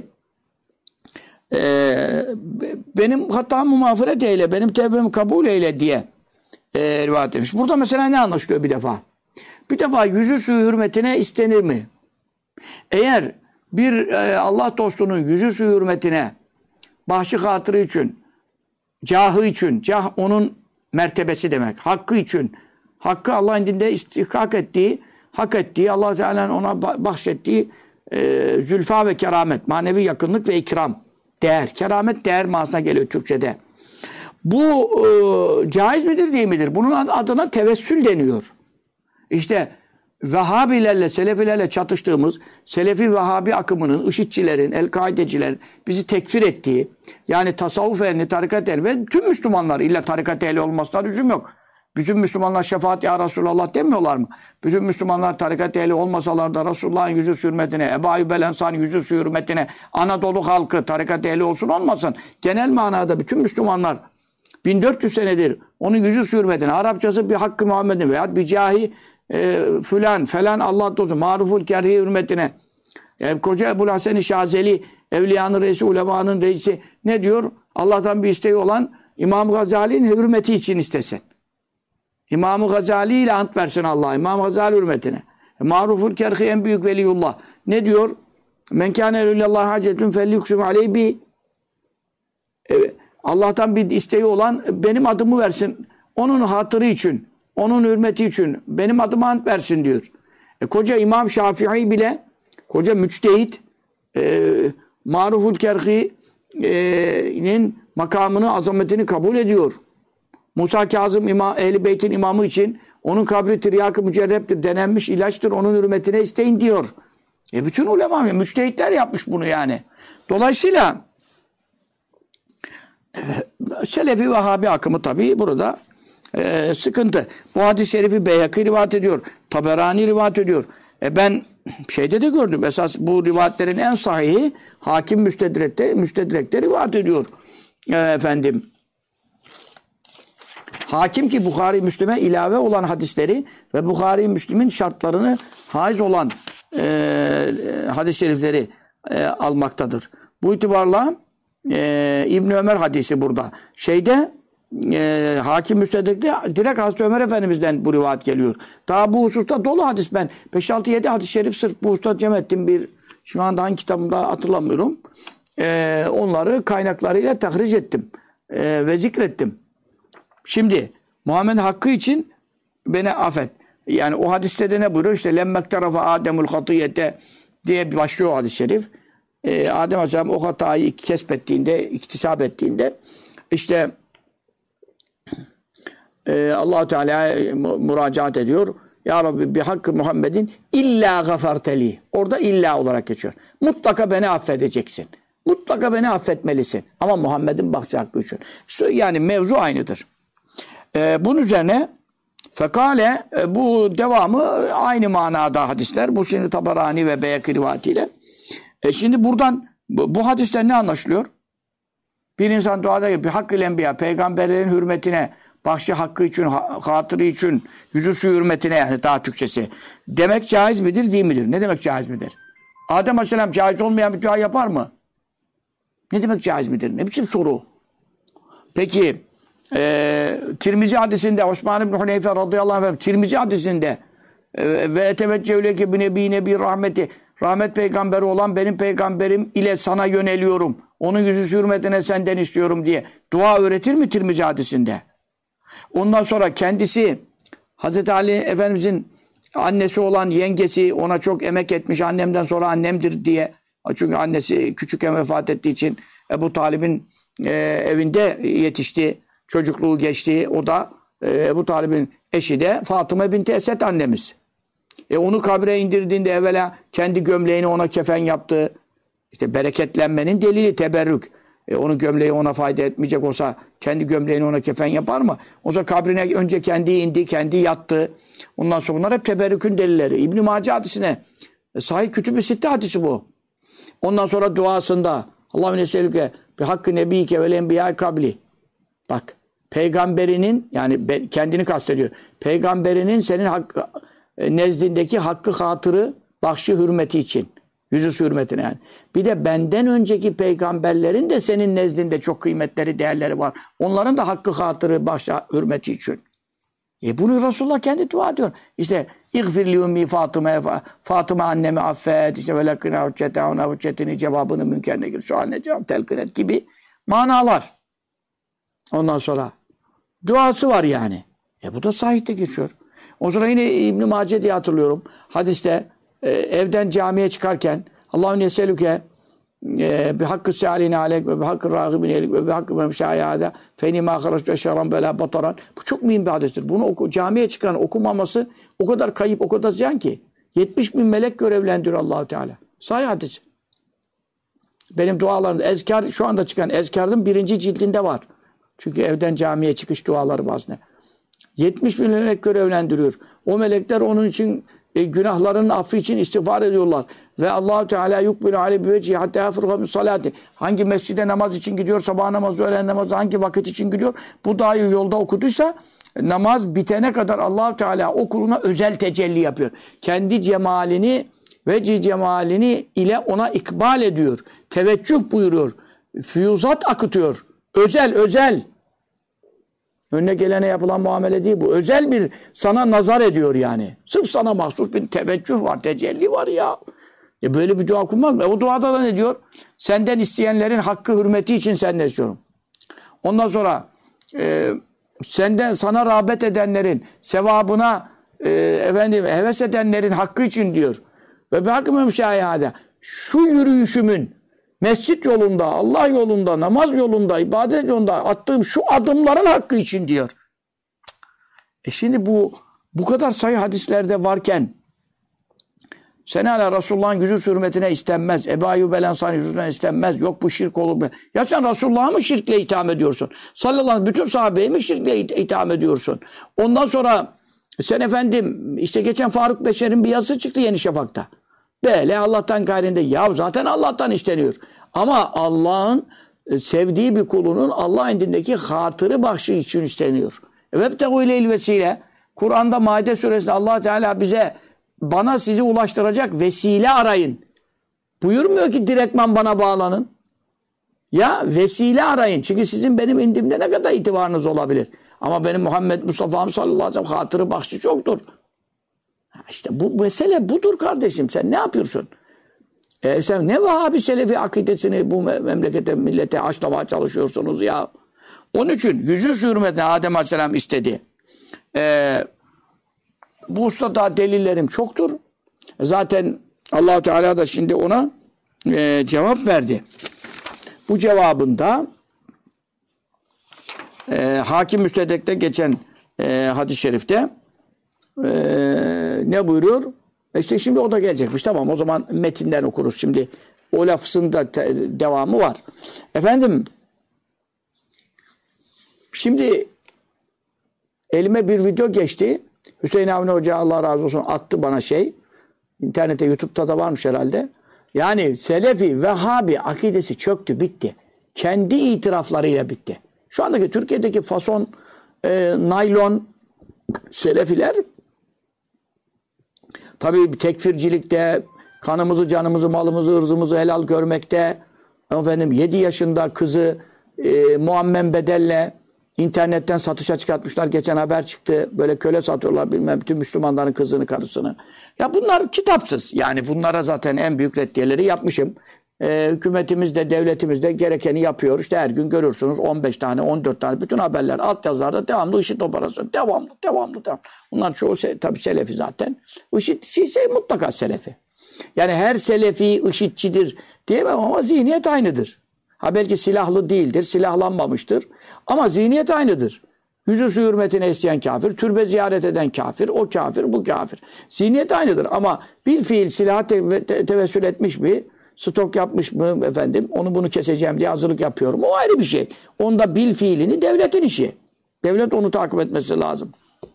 A: benim hatamı mağfiret eyle, benim tevbemi kabul eyle diye rivayet etmiş. Burada mesela ne anlaşılıyor bir defa? Bir defa yüzü suyu hürmetine istenir mi? Eğer bir Allah dostunun yüzü suyu hürmetine bahşi hatırı için, cahı için, cah onun mertebesi demek, hakkı için, hakkı Allah'ın indinde istihkak ettiği, hak ettiği, Allah Teala'nın ona bahşettiği zülfa ve keramet, manevi yakınlık ve ikram, değer. Keramet değer manasına geliyor Türkçe'de. Bu caiz midir değil midir? Bunun adına tevessül deniyor. İşte Vehhabilerle, Selefilerle çatıştığımız Selefi Vehhabi akımının, IŞİD'cilerin, El-Kaidecilerin bizi tekfir ettiği, yani tasavvuf ehli, tarikat ehli ve tüm Müslümanlar, illa tarikat ehli olmasına lüzum yok. Bütün Müslümanlar şefaat ya Resulallah demiyorlar mı? Bütün Müslümanlar tarikat ehli olmasalar da Resulullah'ın yüzü hürmetine, Ebu Ayyub el Ensari'nin yüzü hürmetine, Anadolu halkı tarikat ehli olsun olmasın. Genel manada bütün Müslümanlar 1400 senedir onun yüzü hürmetine, Arapçası bir hakkı Muhammed'in veya bir cahi falan Allah dostu maruful kerhi hürmetine. Koca Ebu'l Hasen-i Şazeli evliyanın reisi, ulemanın reisi ne diyor? Allah'tan bir isteği olan İmam Gazali'nin hürmeti için istesin. İmam Gazali ile ant versin Allah. İmam Gazali hürmetine. Maruful kerhi en büyük veliyullah. Ne diyor? Men kâne lillahi hacetun felyuksum aleyhi. Allah'tan bir isteği olan benim adımı versin. Onun hatırı için, onun hürmeti için benim adıma ant versin diyor. Koca İmam Şafii bile, koca müçtehit, Maruful Kerhi'nin makamını, azametini kabul ediyor. Musa Kazım Ehl-i Beyt'in imamı için onun kabri tiryakı mücerreptir, denenmiş ilaçtır, onun hürmetine isteyin diyor. Bütün ulema, müçtehitler yapmış bunu yani. Dolayısıyla Selefi Vehhabi akımı tabii burada sıkıntı. Bu hadis-i şerifi Beyhaki rivayet ediyor. Taberani rivayet ediyor. Ben şeyde de gördüm. Esas bu rivayetlerin en sahihi Hakim Müstedrek'te rivayet ediyor. Hakim ki Bukhari Müslim'e ilave olan hadisleri ve Bukhari Müslim'in şartlarını haiz olan hadis-i şerifleri almaktadır. Bu itibarla İbn Ömer hadisi burada. Hakim Müstedrek'te direkt Hazreti Ömer Efendimiz'den bu rivayet geliyor. Daha bu hususta dolu hadis ben. 5-6-7 hadis-i şerif sırf bu hususta cem ettim. Şu anda hangi kitabımda hatırlamıyorum. Onları kaynaklarıyla tahric ettim. Ve zikrettim. Şimdi Muhammed hakkı için beni affet. Yani o hadiste de ne buyuruyor? İşte lemmek tarafa Ademul hatiyete diye başlıyor o hadis-i şerif. Adem Aleyhisselam o hatayı kesbettiğinde, iktisap ettiğinde işte Allah-u Teala'ya müracaat ediyor. Ya Rabbi bi hakkı Muhammedin illa gafarteli. Orada illa olarak geçiyor. Mutlaka beni affedeceksin. Mutlaka beni affetmelisin. Ama Muhammed'in bahsi hakkı için. Yani mevzu aynıdır. Bunun üzerine fekale bu devamı aynı manada hadisler. Bu şimdi Tabarani ve Beyhaki rivayetiyle. Şimdi buradan bu hadisler ne anlaşılıyor? Bir insan duada gibi hakkı enbiya peygamberlerin hürmetine bahşi hakkı için, hatırı için, yüzüsü hürmetine yani daha Türkçesi. Demek caiz midir, değil midir? Ne demek caiz midir? Adem Aleyhisselam caiz olmayan bir dua yapar mı? Ne demek caiz midir? Ne biçim soru? Peki, Tirmizi hadisinde, Osman İbni Huneyfe radıyallahu anh, Tirmizi hadisinde ve teveccühleke bi nebi rahmeti, rahmet peygamberi olan benim peygamberim ile sana yöneliyorum. Onun yüzü hürmetine senden istiyorum diye dua öğretir mi Tirmizi hadisinde? Ondan sonra kendisi Hazreti Ali Efendimizin annesi olan yengesi ona çok emek etmiş. Annemden sonra annemdir diye. Çünkü annesi küçükken vefat ettiği için Ebu Talib'in evinde yetişti. Çocukluğu geçti. O da Ebu Talib'in eşi de Fatıma binti Esed annemiz. Onu kabre indirdiğinde evvela kendi gömleğini ona kefen yaptı. İşte bereketlenmenin delili teberrük. Onun gömleği ona fayda etmeyecek olsa kendi gömleğini ona kefen yapar mı? O zaman kabrine önce kendi indi, kendi yattı. Ondan sonra bunlar hep teberrükün delilleri. İbn-i Mace hadisine Sahih Kütüb-i Sitte hadisi bu. Ondan sonra duasında Allahümme neselüke bi hakkı nebiyike vel enbiya kabli. Bak peygamberinin yani kendini kastediyor. Peygamberinin senin nezdindeki hakkı hatırı bahşi hürmeti için. Yüzü hürmetine yani. Bir de benden önceki peygamberlerin de senin nezdinde çok kıymetleri, değerleri var. Onların da hakkı hatırı bahşi hürmeti için. Bunu Resulullah kendi dua ediyor. İşte İğfirli ümmi Fatıma annemi affet. İşte velakına hüccete ona hüccetini cevabını münkerine gir. Sualine cevap telkin et gibi manalar. Ondan sonra duası var yani. Bu da sahihte geçiyor. O sonra yine İbn-i Mace diye hatırlıyorum. Hadiste evden camiye çıkarken Allahümme yeselüke bi hakkı sâline aleyk ve bi hakkı râgibine elik ve bi hakkı memşâyâda feyni mâ haraç ve şeran belâ bataran. Bu çok mühim bir hadistir. Bunu camiye çıkan okumaması o kadar kayıp, o kadar ziyan ki. 70.000 melek görevlendiriyor Allah-u Teala. Sahih hadis. Benim dualarım, ezkar şu anda çıkan ezkarın 1. cildinde var. Çünkü evden camiye çıkış duaları bazı. 70.000 melek görevlendiriyor. O melekler onun için günahlarının affı için istiğfar ediyorlar. Ve Allah-u Teala yukbilu aleyhi bi vecihi hatta yafruha min salati. Hangi mescide namaz için gidiyor, sabah namazı, öğlen namazı hangi vakit için gidiyor? Bu duayı yolda okuduysa namaz bitene kadar Allah-u Teala o kuluna özel tecelli yapıyor. Kendi cemalini, veci cemalini ile ona ikbal ediyor. Teveccüh buyuruyor. Füyuzat akıtıyor. Özel. Önüne gelene yapılan muamele değil bu. Özel bir sana nazar ediyor yani. Sırf sana mahsus bir teveccüh var, tecelli var ya. Böyle bir dua okunmaz mı? O duada da ne diyor? Senden isteyenlerin hakkı hürmeti için senden istiyorum. Ondan sonra sana rağbet edenlerin sevabına heves edenlerin hakkı için diyor. Ve bir hakkı memşâyâde şu yürüyüşümün mescit yolunda, Allah yolunda, namaz yolunda, ibadet yolunda attığım şu adımların hakkı için diyor. Şimdi bu kadar sayı hadislerde varken sen hala Resulullah'ın yüzü hürmetine istenmez. Ebu Ayyub el Ensari yüzüne istenmez. Yok bu şirk olur mu? Ya sen Resulullah'ı mı şirkle itham ediyorsun? Sallallahu aleyhi ve sellem bütün sahabeyi mi şirkle itham ediyorsun? Ondan sonra sen efendim işte geçen Faruk Beşer'in bir yazısı çıktı Yeni Şafak'ta. Böyle Allah'tan gayrinde. Ya zaten Allah'tan isteniyor. Ama Allah'ın sevdiği bir kulunun Allah indindeki hatırı bahşi için isteniyor. Vebtehu ileyl vesile. Kur'an'da Maide suresinde Allah Teala bana sizi ulaştıracak vesile arayın. Buyurmuyor ki direktman bana bağlanın. Ya vesile arayın. Çünkü sizin benim indimde ne kadar itibarınız olabilir. Ama benim Muhammed Mustafa'm sallallahu aleyhi ve sellem hatırı bahşi çoktur. İşte bu mesele budur kardeşim. Sen ne yapıyorsun? Sen ne Vahabi Selefi akidesini bu memlekete, millete aşlamaya çalışıyorsunuz ya? Onun için yüzü hürmetine Adem Aleyhisselam istedi. Bu hususta delillerim çoktur. Zaten Allah Teala da şimdi ona cevap verdi. Bu cevabında Hakim Müstedrek'te geçen hadis-i şerifte. Ne buyuruyor? İşte şimdi o da gelecekmiş. Tamam, o zaman metinden okuruz. Şimdi o lafzın da devamı var. Efendim, şimdi elime bir video geçti. Hüseyin Avni Hoca, Allah razı olsun, attı bana şey. İnternette, YouTube'da da varmış herhalde. Yani Selefi, Vehhabi akidesi çöktü, bitti. Kendi itiraflarıyla bitti. Şu andaki Türkiye'deki fason, naylon Selefiler tabii tekfircilikte, kanımızı, canımızı, malımızı, ırzımızı helal görmekte, efendim 7 yaşında kızı muammen bedelle internetten satışa çıkartmışlar. Geçen haber çıktı. Böyle köle satıyorlar, bilmem, bütün Müslümanların kızını, karısını. Ya bunlar kitapsız. Yani bunlara zaten en büyük reddiyeleri yapmışım. Hükümetimiz de, devletimiz de gerekeni yapıyor. İşte her gün görürsünüz 15 tane, 14 tane bütün haberler, altyazılarda devamlı IŞİD operasyonu. Devamlı. Bunlar çoğu tabii Selefi zaten. IŞİD ise mutlaka Selefi. Yani her Selefi IŞİD'çidir diyemem ama zihniyet aynıdır. Ha belki silahlı değildir, silahlanmamıştır. Ama zihniyet aynıdır. Yüzüstü hürmetine isteyen kafir, türbe ziyaret eden kafir, o kafir, bu kafir. Zihniyet aynıdır ama bilfiil silaha tevessül etmiş mi, stok yapmış mı efendim, onu bunu keseceğim diye hazırlık yapıyorum. O ayrı bir şey. Onda bilfiilini devletin işi. Devlet onu takip etmesi lazım.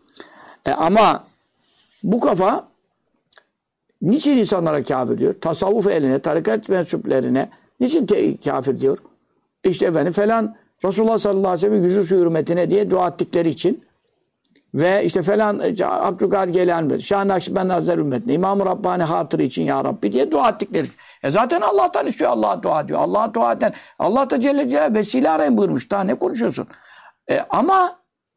A: Ama bu kafa niçin insanlara kafir diyor? Tasavvuf eline, tarikat mensuplerine niçin kafir diyor? İşte efendim falan Resulullah sallallahu aleyhi ve sellem yüzüstü hürmetine diye dua ettikleri için ve işte falan Abdülkadir Geylani, Şah-ı Nakşibend Hazretleri hürmetine, İmam-ı Rabbani hatırı için ya Rabbi diye dua ettikleri için. Zaten Allah'tan istiyor, Allah'a dua diyor. Allah'a dua eden, Allah da Celle Celaluhu vesile arayın buyurmuş. Daha ne konuşuyorsun? Ama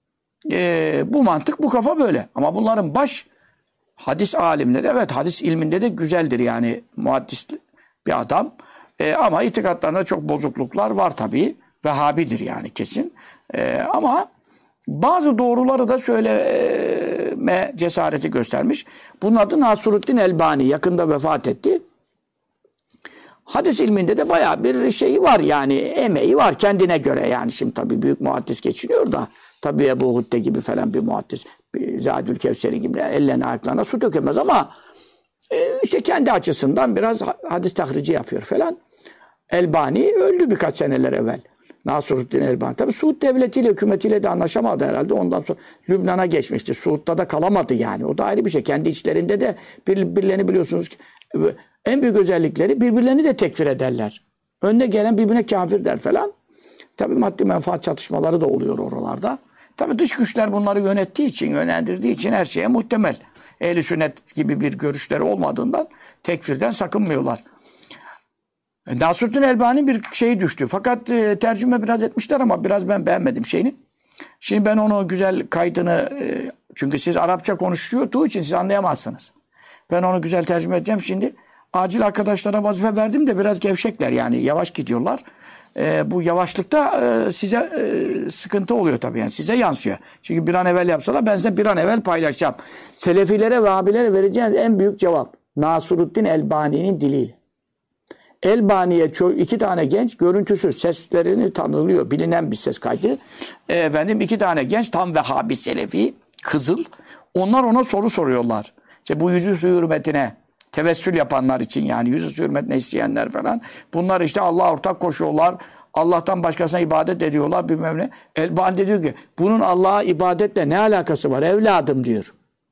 A: bu mantık, bu kafa böyle. Ama bunların baş hadis alimleri, evet hadis ilminde de güzeldir yani, muhaddis bir adam. Ama itikatlarında çok bozukluklar var tabii. Vehhabidir yani kesin. Ama bazı doğruları da söyleme cesareti göstermiş. Bunun adı Nasiruddin Elbani. Yakında vefat etti. Hadis ilminde de bayağı bir şeyi var yani, emeği var kendine göre yani. Şimdi tabii büyük muhaddis geçiniyor da, tabii Ebu Hudde gibi falan bir muhaddis, Zâdül Kevseri gibi ellerine ayaklarına su dökemez ama işte kendi açısından biraz hadis tahrici yapıyor falan. Elbani öldü birkaç seneler evvel. Nasiruddin Elbani. Tabii Suud devletiyle, hükümetiyle de anlaşamadı herhalde. Ondan sonra Lübnan'a geçmişti. Suud'da da kalamadı yani. O da ayrı bir şey. Kendi içlerinde de birbirlerini biliyorsunuz ki, en büyük özellikleri birbirlerini de tekfir ederler. Önüne gelen birbirine kafir der falan. Tabii maddi menfaat çatışmaları da oluyor oralarda. Tabii dış güçler bunları yönettiği için, yönlendirdiği için her şeye muhtemel. Ehl-i sünnet gibi bir görüşleri olmadığından tekfirden sakınmıyorlar. Nasiruddin Elbani bir şey düştü. Fakat tercüme biraz etmişler ama biraz ben beğenmedim şeyini. Şimdi ben onu güzel kaydını, çünkü siz Arapça konuştuğu için siz anlayamazsınız. Ben onu güzel tercüme edeceğim şimdi. Acil arkadaşlara vazife verdim de biraz gevşekler yani, yavaş gidiyorlar. Bu yavaşlıkta size sıkıntı oluyor tabii yani, size yansıyor. Çünkü bir an evvel yapsalar ben size bir an evvel paylaşacağım. Selefilere ve abilere vereceğiniz en büyük cevap Nasiruddin Elbani'nin diliyle. Elbani'ye 2 tane genç, görüntüsüz, seslerini tanınıyor, bilinen bir ses kaydı. Efendim 2 tane genç, tam Vehhabi Selefi, Kızıl. Onlar ona soru soruyorlar. İşte bu yüzüstü hürmetine tevessül yapanlar için, yani yüzüstü hürmetine isteyenler falan. Bunlar işte Allah'a ortak koşuyorlar. Allah'tan başkasına ibadet ediyorlar, bilmem ne. Elbani diyor ki bunun Allah'a ibadetle ne alakası var evladım diyor.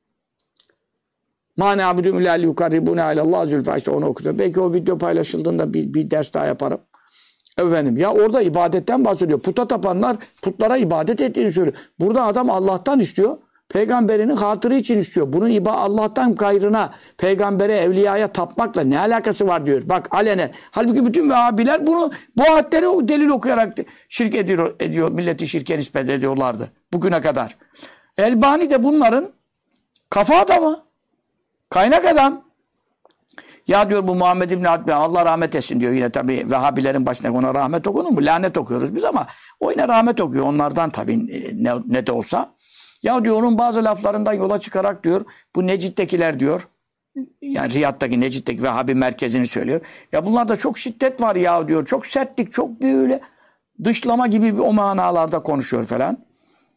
A: مَا نَعْبُدُمْ اِلَٰهِ لِيُقَرِّبُونَ عَلَى اللّٰهِ زُلْفَى, işte onu okuyacağım. Belki o video paylaşıldığında bir ders daha yaparım. Efendim ya, orada ibadetten bahsediyor. Puta tapanlar putlara ibadet ettiğini söylüyor. Burada adam Allah'tan istiyor. Peygamberinin hatırı için istiyor. Bunun Allah'tan gayrına, peygambere, evliyaya tapmakla ne alakası var diyor. Bak alenen. Halbuki bütün Vehhabiler bunu, bu ayetleri delil okuyarak şirk ediyor. Milleti şirke nispet ediyorlardı bugüne kadar. Elbani de bunların kafa adamı. Kaynak adam. Ya diyor bu Muhammed İbni Hatmi, Allah rahmet etsin diyor. Yine tabii Vehhabilerin başına ona rahmet okunur mu? Lanet okuyoruz biz ama o yine rahmet okuyor. Onlardan tabii ne de olsa. Ya diyor onun bazı laflarından yola çıkarak diyor, bu Necid'dekiler diyor, yani Riyad'daki, Necid'deki Vehhabi merkezini söylüyor. Ya bunlarda çok şiddet var ya diyor. Çok sertlik, çok böyle dışlama gibi o manalarda konuşuyor falan.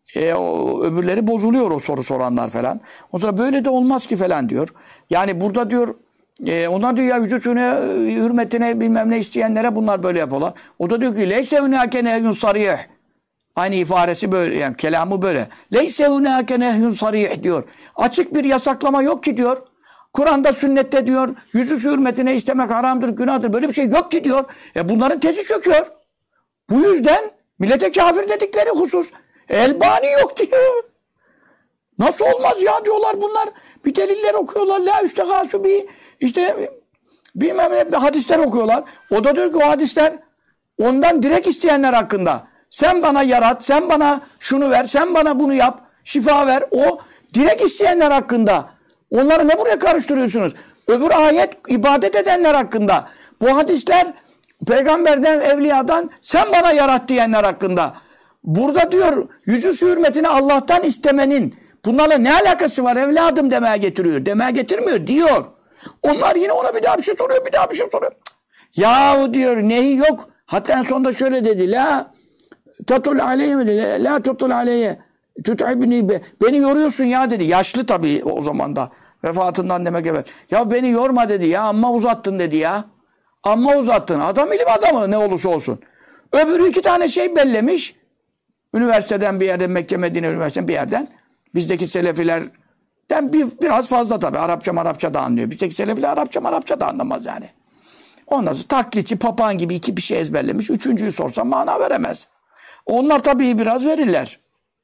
A: Öbürleri bozuluyor o soru soranlar falan. O zaman böyle de olmaz ki falan diyor. Yani burada diyor onlar diyor ya vücuduna hürmetine bilmem ne isteyenlere bunlar böyle yapıyorlar. O da diyor ki leyse hunâke nehyun sarih. Aynı ifadesi böyle yani kelamı böyle. Leyse hunâke nehyun sarih diyor. Açık bir yasaklama yok ki diyor. Kur'an'da sünnette diyor yüzü hürmetine istemek haramdır, günahtır. Böyle bir şey yok ki diyor. Bunların tezi çöküyor. Bu yüzden millete kafir dedikleri husus. Elbani yok diyor. Nasıl olmaz ya diyorlar bunlar. Bir deliller okuyorlar. La üstehâsü bi işte bilmem ne hadisler okuyorlar. O da diyor ki o hadisler ondan direkt isteyenler hakkında. Sen bana yarat, sen bana şunu ver, sen bana bunu yap, şifa ver. O direkt isteyenler hakkında. Onları ne buraya karıştırıyorsunuz? Öbür ayet ibadet edenler hakkında. Bu hadisler peygamberden, evliyadan sen bana yarat diyenler hakkında. Burada diyor yüzü hürmetine Allah'tan istemenin bunlarla ne alakası var evladım demeye getiriyor. Demeye getirmiyor diyor. Onlar yine ona bir daha bir şey soruyor, bir daha bir şey soruyor. Yahu diyor nehi yok. Hatta en sonunda şöyle dedi. La tatul aleyye mi dedi. La tatul aleyye. Tut'ibni beni yoruyorsun ya dedi. Yaşlı tabii o zaman da. Vefatından demek evvel. Ya beni yorma dedi ya. Amma uzattın dedi ya. Amma uzattın. Adam ilim adamı ne olursa olsun. Öbürü 2 tane şey bellemiş. Üniversiteden bir yerden, Mekke Medine Üniversitesi'nden bir yerden. Bizdeki Selefilerden biraz fazla tabii. Arapça da anlıyor. Bizdeki Selefiler Arapça da anlamaz yani. Ondan sonra taklitçi, papağan gibi 2 bir şey ezberlemiş. 3.'yü sorsam mana veremez. Onlar tabii biraz verirler.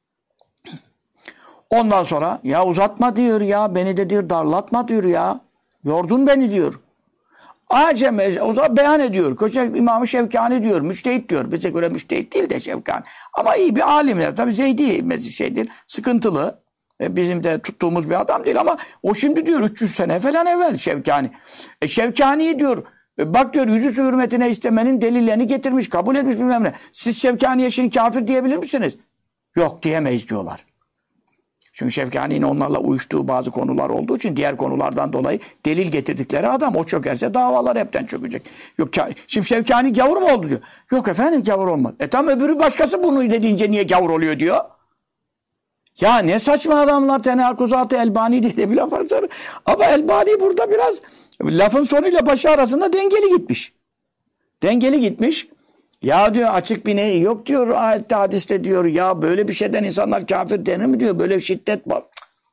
A: Ondan sonra ya uzatma diyor ya. Beni de diyor darlatma diyor ya. Yordun beni diyor. Acem o zaman beyan ediyor. Koca İmam-ı Şevkani diyor. Müştehit diyor. Bize göre müştehit değil de Şevkani. Ama iyi bir alimler. Tabii Zeydi şeydir. Sıkıntılı. Bizim de tuttuğumuz bir adam değil ama o şimdi diyor 300 sene falan evvel Şevkani. Şevkani diyor bak diyor yüzü hürmetine istemenin delillerini getirmiş. Kabul etmiş bilmem ne. Siz Şevkani'ye şimdi kafir diyebilir misiniz? Yok diyemeyiz diyorlar. Çünkü Şevkani'nin onlarla uyuştuğu bazı konular olduğu için diğer konulardan dolayı delil getirdikleri adam o çökerse davalar hepten çökecek. Yok şimdi Şevkani gavur mu oldu diyor. Yok efendim gavur olmaz. Tam öbürü başkası bunu dediğince niye gavur oluyor diyor. Ya ne saçma adamlar tenakuzat-ı Elbani diye de bir laf var. Ama Elbani burada biraz lafın sonuyla başı arasında dengeli gitmiş. Dengeli gitmiş. Ya diyor açık bir neyi yok diyor ayette hadiste diyor ya böyle bir şeyden insanlar kafir denir mi diyor böyle bir şiddet var.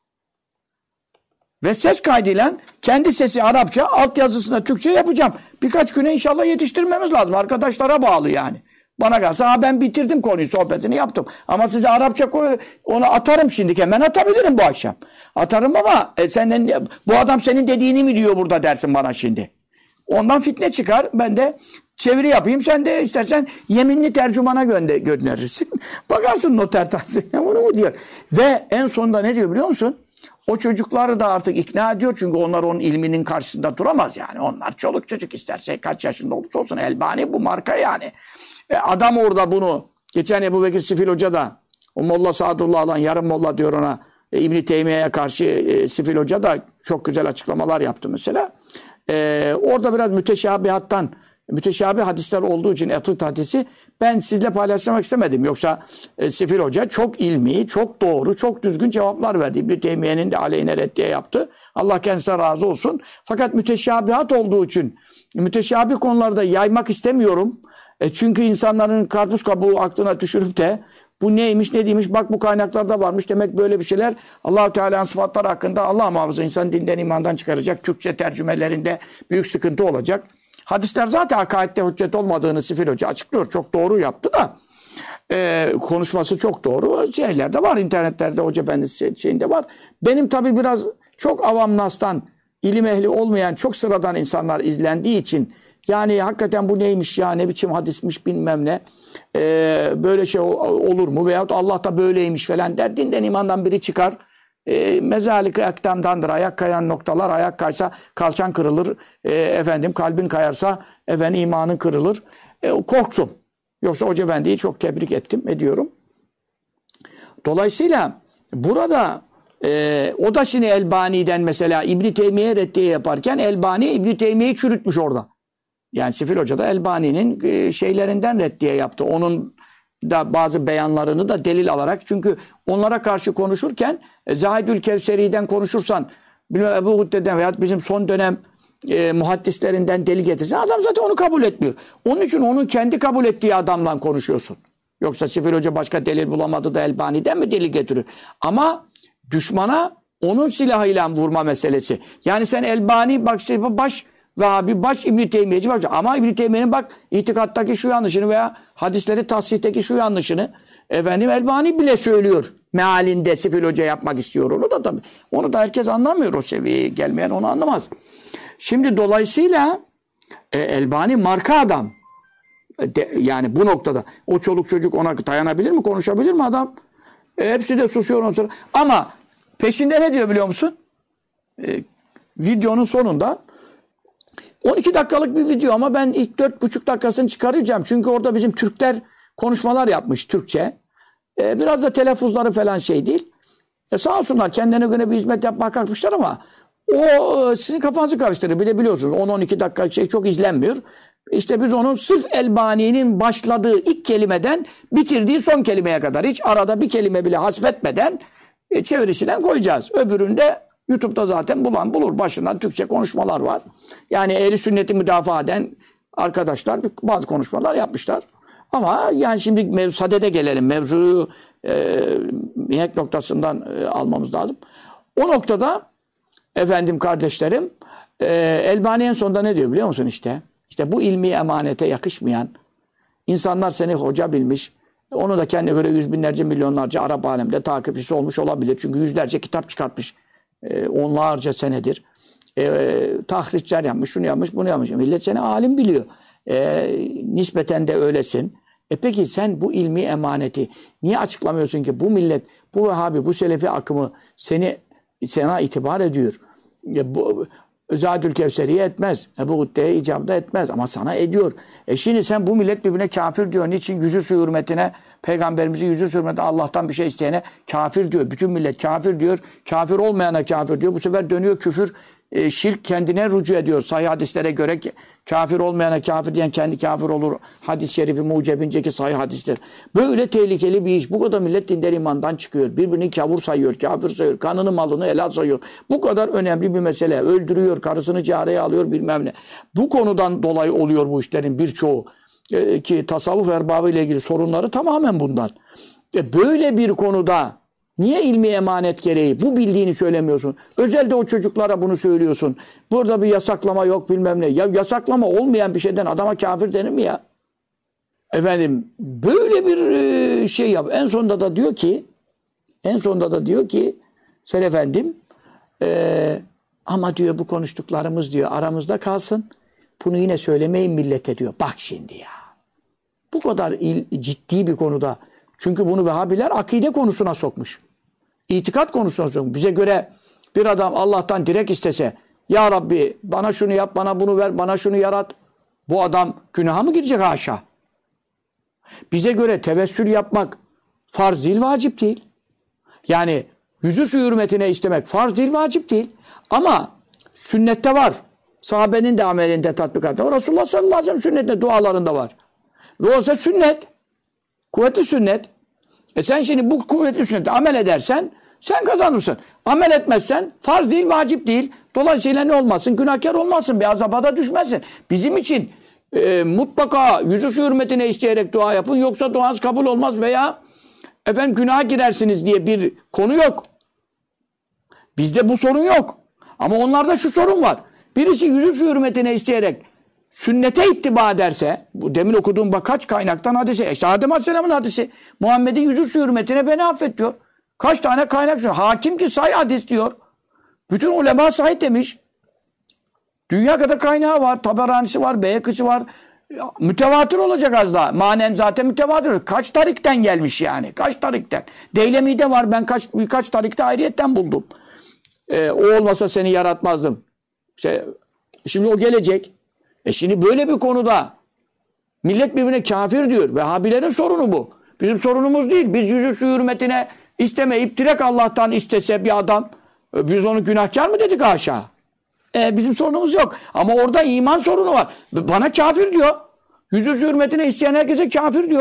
A: Ve ses kaydıyla kendi sesi Arapça altyazısına Türkçe yapacağım. Birkaç güne inşallah yetiştirmemiz lazım. Arkadaşlara bağlı yani. Bana kalsa ben bitirdim konuyu sohbetini yaptım. Ama size Arapça onu atarım şimdi hemen atabilirim bu akşam. Atarım ama senden bu adam senin dediğini mi diyor burada dersin bana şimdi. Ondan fitne çıkar ben de çeviri yapayım. Sen de istersen yeminli tercümana gönderirsin. Bakarsın noter tahsiline bunu mu diyor. Ve en sonunda ne diyor biliyor musun? O çocukları da artık ikna ediyor. Çünkü onlar onun ilminin karşısında duramaz yani. Onlar çoluk çocuk isterse kaç yaşında olursa olsun. Elbani bu marka yani. Adam orada bunu. Geçen Ebu Bekir Sifil Hoca da o Molla Sadullah alan yarım molla diyor ona. İbn-i Teymiye'ye karşı Sifil Hoca da çok güzel açıklamalar yaptı mesela. Orada biraz müteşabih hadisler olduğu için etıt hadisi ben sizle paylaşmak istemedim. Yoksa Sifil Hoca çok ilmi, çok doğru, çok düzgün cevaplar verdi. İbn-i Teymiye'nin de aleyhine reddiye yaptı. Allah kendisine razı olsun. Fakat müteşabihat olduğu için müteşabih konularda yaymak istemiyorum. Çünkü insanların karpuz kabuğu aklına düşürüp de bu neymiş ne değilmiş bak bu kaynaklarda varmış demek böyle bir şeyler Allah-u Teala'nın sıfatları hakkında Allah muhafaza insan dinden imandan çıkaracak. Türkçe tercümelerinde büyük sıkıntı olacak. Hadisler zaten akaidde hüccet olmadığını Sifil Hoca açıklıyor. Çok doğru yaptı da konuşması çok doğru. Şeylerde var internetlerde Hoca Efendisi şeyinde var. Benim tabii biraz çok avam nastan ilim ehli olmayan çok sıradan insanlar izlendiği için yani hakikaten bu neymiş ya ne biçim hadismiş bilmem ne böyle şey olur mu veyahut Allah da böyleymiş falan der dinden imandan biri çıkar mezalik akdamdandır ayak kayan noktalar ayak kaysa kalçan kırılır kalbin kayarsa imanın kırılır korktum yoksa Hoca Efendi'yi çok tebrik ediyorum dolayısıyla burada o da şimdi Elbani'den mesela İbn-i Teymiye reddiye yaparken Elbani İbn-i Teymiye'yi çürütmüş orada. Yani Sifil Hoca da Elbani'nin şeylerinden reddiye yaptı. Onun da bazı beyanlarını da delil alarak, çünkü onlara karşı konuşurken Zahidül Kevseri'den konuşursan, Ebu Hudde'den veya bizim son dönem muhaddislerinden deli getirsen, adam zaten onu kabul etmiyor. Onun için onun kendi kabul ettiği adamla konuşuyorsun. Yoksa Sifil Hoca başka delil bulamadı da Elbani'den mi delil getiriyor? Ama düşmana onun silahıyla vurma meselesi. Yani sen Elbani bak baş Vehhabi, baş İbn-i Teymiyeci var. Ama İbn-i Teymiye'nin bak itikattaki şu yanlışını veya hadisleri tahsihteki şu yanlışını Elbani bile söylüyor. Mealinde Sifil Hoca yapmak istiyor onu da tabii. Onu da herkes anlamıyor, o seviyeye gelmeyen onu anlamaz. Şimdi dolayısıyla Elbani marka adam. Yani bu noktada o çoluk çocuk ona dayanabilir mi? Konuşabilir mi adam? Hepsi de susuyor ondan sonra. Ama peşinde ne diyor biliyor musun? Videonun sonunda 12 dakikalık bir video ama ben ilk 4,5 dakikasını çıkaracağım. Çünkü orada bizim Türkler konuşmalar yapmış Türkçe. Biraz da telaffuzları falan şey değil. Sağ olsunlar kendilerine göre bir hizmet yapmaya kalkmışlar ama o sizin kafanızı karıştırır. Bir de biliyorsunuz 10-12 dakika şey çok izlenmiyor. İşte biz onun sırf Elbani'nin başladığı ilk kelimeden bitirdiği son kelimeye kadar hiç arada bir kelime bile hasfetmeden çevirisinden koyacağız. Öbüründe YouTube'da zaten bulan bulur. Başından Türkçe konuşmalar var. Yani ehli sünneti müdafaa eden arkadaşlar bazı konuşmalar yapmışlar. Ama yani şimdi sadede gelelim. Mevzuyu mihenk noktasından almamız lazım. O noktada efendim kardeşlerim Elbani en sonunda ne diyor biliyor musun işte? İşte bu ilmi emanete yakışmayan insanlar seni hoca bilmiş. Onu da kendine göre yüz binlerce milyonlarca Arap alemde takipçisi olmuş olabilir. Çünkü yüzlerce kitap çıkartmış. Onlarca senedir. Tahriçler yapmış, şunu yapmış, bunu yapmış. Millet seni alim biliyor. Nispeten de öylesin. Peki sen bu ilmi emaneti niye açıklamıyorsun ki bu millet, bu Vehhabi, bu Selefi akımı sana itibar ediyor. Zahidül Kevseri'ye etmez. Ebu Hudde'ye icabda etmez. Ama sana ediyor. Şimdi sen bu millet birbirine kafir diyor. Niçin? Yüzü su hürmetine, Peygamberimizin yüzü su hürmetine Allah'tan bir şey isteyene kafir diyor. Bütün millet kafir diyor. Kafir olmayana kafir diyor. Bu sefer dönüyor küfür, şirk kendine rücu ediyor. Sahih hadislere göre kafir olmayana kafir diyen kendi kafir olur. Hadis-i şerifi mucebinceki sahih hadisler. Böyle tehlikeli bir iş. Bu kadar millet dinden imandan çıkıyor. Birbirini kavur sayıyor, kafir sayıyor. Kanını malını helal sayıyor. Bu kadar önemli bir mesele. Öldürüyor, karısını careye alıyor bilmem ne. Bu konudan dolayı oluyor bu işlerin birçoğu. Ki tasavvuf erbabı ile ilgili sorunları tamamen bundan. Böyle bir konuda niye ilmi emanet gereği bu bildiğini söylemiyorsun? Özelde o çocuklara bunu söylüyorsun. Burada bir yasaklama yok bilmem ne. Ya yasaklama olmayan bir şeyden adama kafir denir mi ya? Efendim böyle bir şey yap. En sonunda da diyor ki sen efendim ama diyor bu konuştuklarımız diyor aramızda kalsın. Bunu yine söylemeyin millete diyor. Bak şimdi ya. Bu kadar ciddi bir konuda. Çünkü bunu Vehhabiler akide konusuna sokmuş. İtikat konusuna sokmuş. Bize göre bir adam Allah'tan direkt istese ya Rabbi bana şunu yap, bana bunu ver, bana şunu yarat. Bu adam günaha mı girecek haşa? Bize göre tevessül yapmak farz değil, vacip değil. Yani yüzü su hürmetine istemek farz değil, vacip değil. Ama sünnette var. Sahabenin de amelinde tatbikatında var. Resulullah sallallahu aleyhi ve sellem sünnetinde, dualarında var. Ve olsa sünnet. Kuvvetli sünnet. Sen şimdi bu kuvvetli sünnete amel edersen sen kazanırsın. Amel etmezsen farz değil, vacip değil. Dolayısıyla ne olmazsın? Günahkar olmazsın. Bir azaba da düşmezsin. Bizim için mutlaka yüzü su hürmetine isteyerek dua yapın. Yoksa duanız kabul olmaz veya efendim günaha girersiniz diye bir konu yok. Bizde bu sorun yok. Ama onlarda şu sorun var. Birisi yüzü su hürmetine isteyerek sünnete ittiba ederse, bu demin okuduğum bak kaç kaynaktan hadisi, Adem Aleyhisselam'ın hadisi, Muhammed'in yüzü su hürmetine beni affet diyor. Kaç tane kaynak diyor. Hakim ki sahih hadis diyor. Bütün ulema sahih demiş. Dünya kadar kaynağı var. Taberanisi var, Beyhekî'si var. Mütevatir olacak az daha. Manen zaten mütevatir. Kaç tarikten gelmiş yani. Kaç tarikten. Deylemi'de var. Ben birkaç tarikte ayrıyetten buldum. O olmasa seni yaratmazdım. Şimdi o gelecek. Şimdi böyle bir konuda millet birbirine kafir diyor. Vehhabilerin sorunu bu. Bizim sorunumuz değil. Biz yüzü su hürmetine istemeyip direkt Allah'tan istese bir adam biz onu günahkar mı dedik haşa? Bizim sorunumuz yok. Ama orada iman sorunu var. Bana kafir diyor. Yüzü su hürmetine isteyen herkese kafir diyor.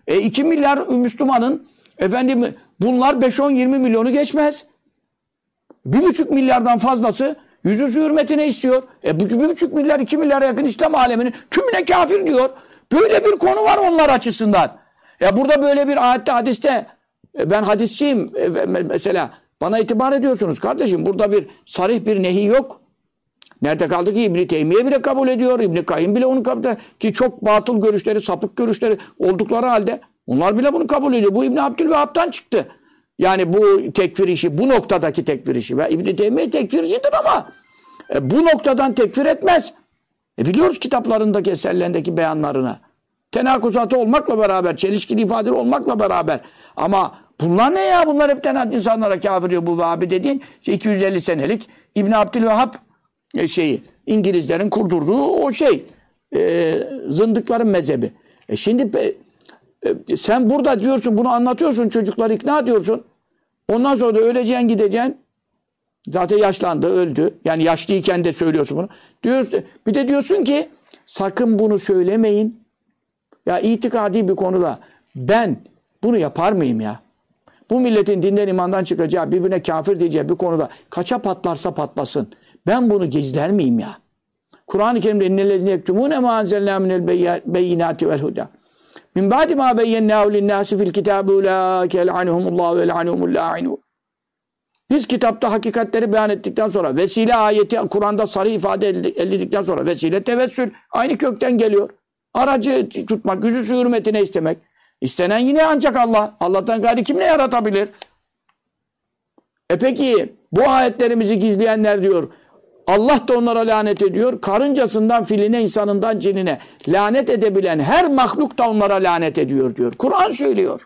A: 2 milyar Müslümanın efendim bunlar 5-10-20 milyonu geçmez. 1,5 milyardan fazlası yüzüstü hürmetine istiyor. Bu 1,5 milyar 2 milyara yakın İslam aleminin tümüne kafir diyor. Böyle bir konu var onlar açısından. Burada böyle bir ayette hadiste ben hadisçiyim mesela bana itibar ediyorsunuz kardeşim. Burada bir sarih bir nehi yok. Nerede kaldı ki İbn-i Teymiye bile kabul ediyor. İbn-i Kayyım bile onu kabul ediyor. Ki çok batıl görüşleri, sapık görüşleri oldukları halde onlar bile bunu kabul ediyor. Bu İbn-i Abdülvehhab'tan çıktı. Yani bu tekfir işi, bu noktadaki tekfir işi. Ve İbn-i Teymiye tekfircidir ama bu noktadan tekfir etmez. Biliyoruz kitaplarındaki, eserlerindeki beyanlarını. Tenakuzatı olmakla beraber, çelişkili ifade olmakla beraber. Ama bunlar ne ya? Bunlar hepten insanlara kafir diyor bu Vehhabi dediğin. 250 senelik İbn Abdülvehhab İngilizlerin kurdurduğu o zındıkların mezhebi. Şimdi sen burada diyorsun, bunu anlatıyorsun, çocukları ikna ediyorsun. Ondan sonra da öleceksin, gideceksin. Zaten yaşlandı, öldü. Yani yaşlıyken de söylüyorsun bunu. Bir de diyorsun ki sakın bunu söylemeyin. Ya itikadi bir konuda ben bunu yapar mıyım ya? Bu milletin dinden imandan çıkacağı, birbirine kafir diyeceği bir konuda kaça patlarsa patlasın. Ben bunu gizler miyim ya? Kur'an-ı Kerim'de innellezine yektumune ma enzelna minel beyinati vel huda. Min ba'di ma beyyennâhu linnâsi fil kitâbi ulâke el'anehumullâhu ve el'anehumul lâ'inûn. Biz kitapta hakikatleri beyan ettikten sonra vesile ayeti Kur'an'da sarı ifade edildikten sonra vesile tevessül aynı kökten geliyor. Aracı tutmak, yüzüstü hürmetine istemek. İstenen yine ancak Allah. Allah'tan gayri kim ne yaratabilir? Peki bu ayetlerimizi gizleyenler diyor. Allah da onlara lanet ediyor. Karıncasından filine, insanından cinine lanet edebilen her mahluk da onlara lanet ediyor diyor. Kur'an söylüyor.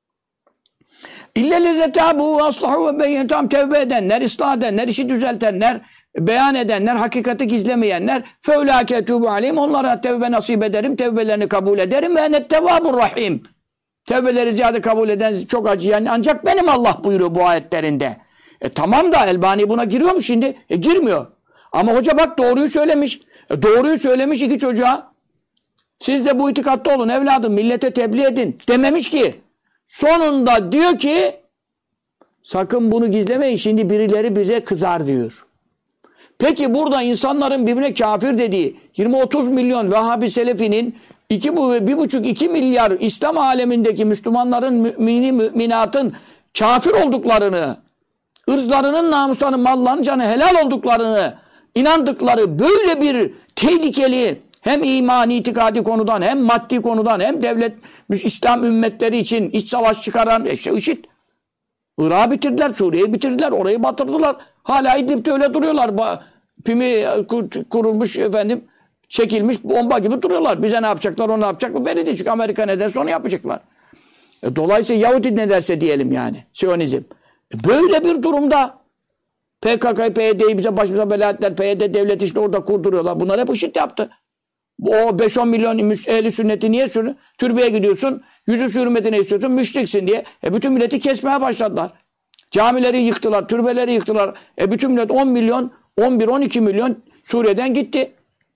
A: İllelleze tâbû ve aslahû ve beyyen tam tevbe edenler, ıslah edenler, işi düzeltenler, beyan edenler, hakikati gizlemeyenler feulâke etûbû aleyhim. Onlara tevbe nasip ederim, tevbelerini kabul ederim ve enettevâbur rahîm. Tevbeleri ziyade kabul eden çok acıyan ancak benim Allah buyuruyor bu ayetlerinde. Tamam da Elbani buna giriyor mu şimdi? Girmiyor. Ama hoca bak doğruyu söylemiş. Doğruyu söylemiş iki çocuğa. Siz de bu itikatta olun evladım, millete tebliğ edin dememiş ki. Sonunda diyor ki sakın bunu gizlemeyin, şimdi birileri bize kızar diyor. Peki burada insanların birbirine kafir dediği 20-30 milyon Vehhabi Selefi'nin 1,5-2 milyar İslam alemindeki Müslümanların, müminatın kafir olduklarını, ırzlarının, namuslarının, mallarının canı helal olduklarını inandıkları böyle bir tehlikeli hem imani itikadi konudan hem maddi konudan hem devlet İslam ümmetleri için iç savaş çıkaran IŞİD. Irak'ı bitirdiler, Suriye'yi bitirdiler, orayı batırdılar. Hala İdlib'de öyle duruyorlar. Pimi kurulmuş efendim, çekilmiş bomba gibi duruyorlar. Bize ne yapacaklar, onu ne yapacak mı? Belli değil. Çünkü Amerika ne derse onu yapacaklar. Dolayısıyla Yahudi ne derse diyelim yani. Siyonizm. Böyle bir durumda PKK'yı, PYD'yi bize başımıza bela ettiler. PYD devleti işte orada kurduruyorlar. Bunlar hep IŞİD yaptı. O 5-10 milyon ehli sünneti niye sürün? Türbeye gidiyorsun, yüzü hürmetine istiyorsun, müşriksin diye. Bütün milleti kesmeye başladılar. Camileri yıktılar, türbeleri yıktılar. Bütün millet 10 milyon, 11-12 milyon Suriye'den gitti.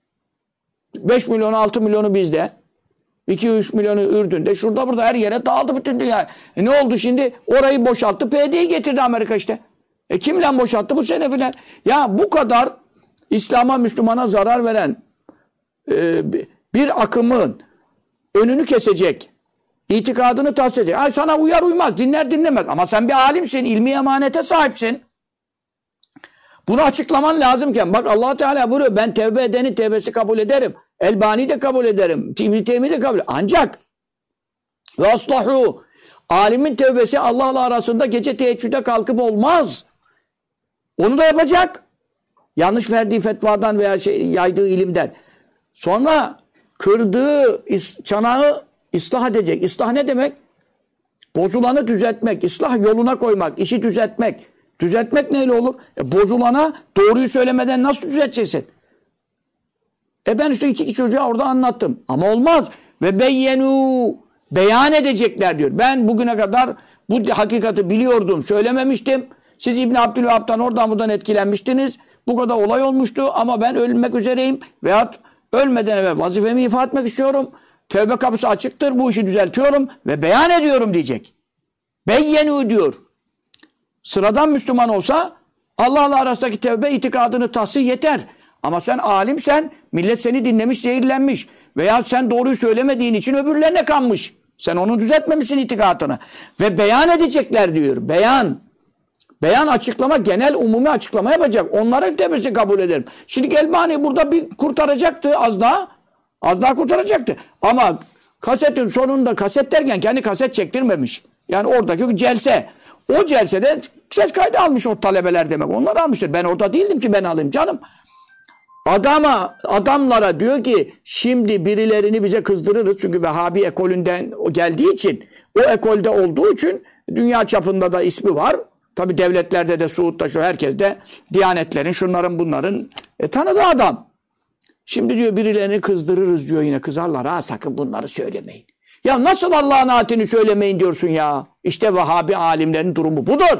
A: 5 milyonu, 6 milyonu bizde. 2-3 milyonu Ürdün'de. Şurada burada her yere dağıldı bütün dünya. Ne oldu şimdi? Orayı boşalttı. PYD'yi getirdi Amerika işte. Kimle boşalttı? Bu Selefiler. Ya bu kadar İslam'a, Müslümana zarar veren bir akımın önünü kesecek, itikadını tahsis edecek. Ay sana uyar uymaz, dinler dinlemez. Ama sen bir alimsin, ilmi emanete sahipsin. Bunu açıklaman lazımken bak Allah Teala buyuruyor, ben tevbe edeni tevbesi kabul ederim. Elbani de kabul ederim. İbn-i Teymiye de kabul ederim. Ancak ve aslahu alimin tevbesi Allah'la arasında gece teheccüde kalkıp olmaz. Onu da yapacak. Yanlış verdiği fetvadan veya yaydığı ilimden. Sonra kırdığı çanağı ıslah edecek. İslah ne demek? Bozulanı düzeltmek, ıslah yoluna koymak, işi düzeltmek. Düzeltmek neyle olur? Bozulana doğruyu söylemeden nasıl düzelteceksin? Ben işte iki çocuğa orada anlattım. Ama olmaz. Ve beyyenu, beyan edecekler diyor. Ben bugüne kadar bu hakikati biliyordum, söylememiştim. Siz İbn Abdülvehhab'tan oradan buradan etkilenmiştiniz. Bu kadar olay olmuştu ama ben ölmek üzereyim. Veyahut ölmeden evvel vazifemi ifa etmek istiyorum. Tevbe kapısı açıktır. Bu işi düzeltiyorum ve beyan ediyorum diyecek. Beyyenu diyor. Sıradan Müslüman olsa Allah'la arasındaki tevbe itikadını tahsih yeter. Ama sen alimsen, millet seni dinlemiş, zehirlenmiş. Veya sen doğruyu söylemediğin için öbürlerine kanmış. Sen onu düzeltmemişsin itikadını. Ve beyan edecekler diyor. Beyan. Beyan açıklama, genel umumi açıklama yapacak. Onların tevbesini kabul ederim. Şimdi Elbani burada bir kurtaracaktı az daha. Az daha kurtaracaktı. Ama kasetin sonunda, kaset derken kendi kaset çektirmemiş. Yani oradaki celse. O celsede ses kaydı almış o talebeler demek. Onlar almıştır. Ben orada değildim ki ben alayım canım. Adamlara diyor ki şimdi birilerini bize kızdırırız. Çünkü Vehhabi ekolünden o geldiği için, o ekolde olduğu için dünya çapında da ismi var. Tabi devletlerde de, Suud'da, şu herkes de Diyanetlerin, şunların bunların tanıdığı adam. Şimdi diyor birilerini kızdırırız diyor, yine kızarlar. Ha sakın bunları söylemeyin. Ya nasıl Allah'ın ayetini söylemeyin diyorsun ya? İşte Vehhabi alimlerin durumu budur.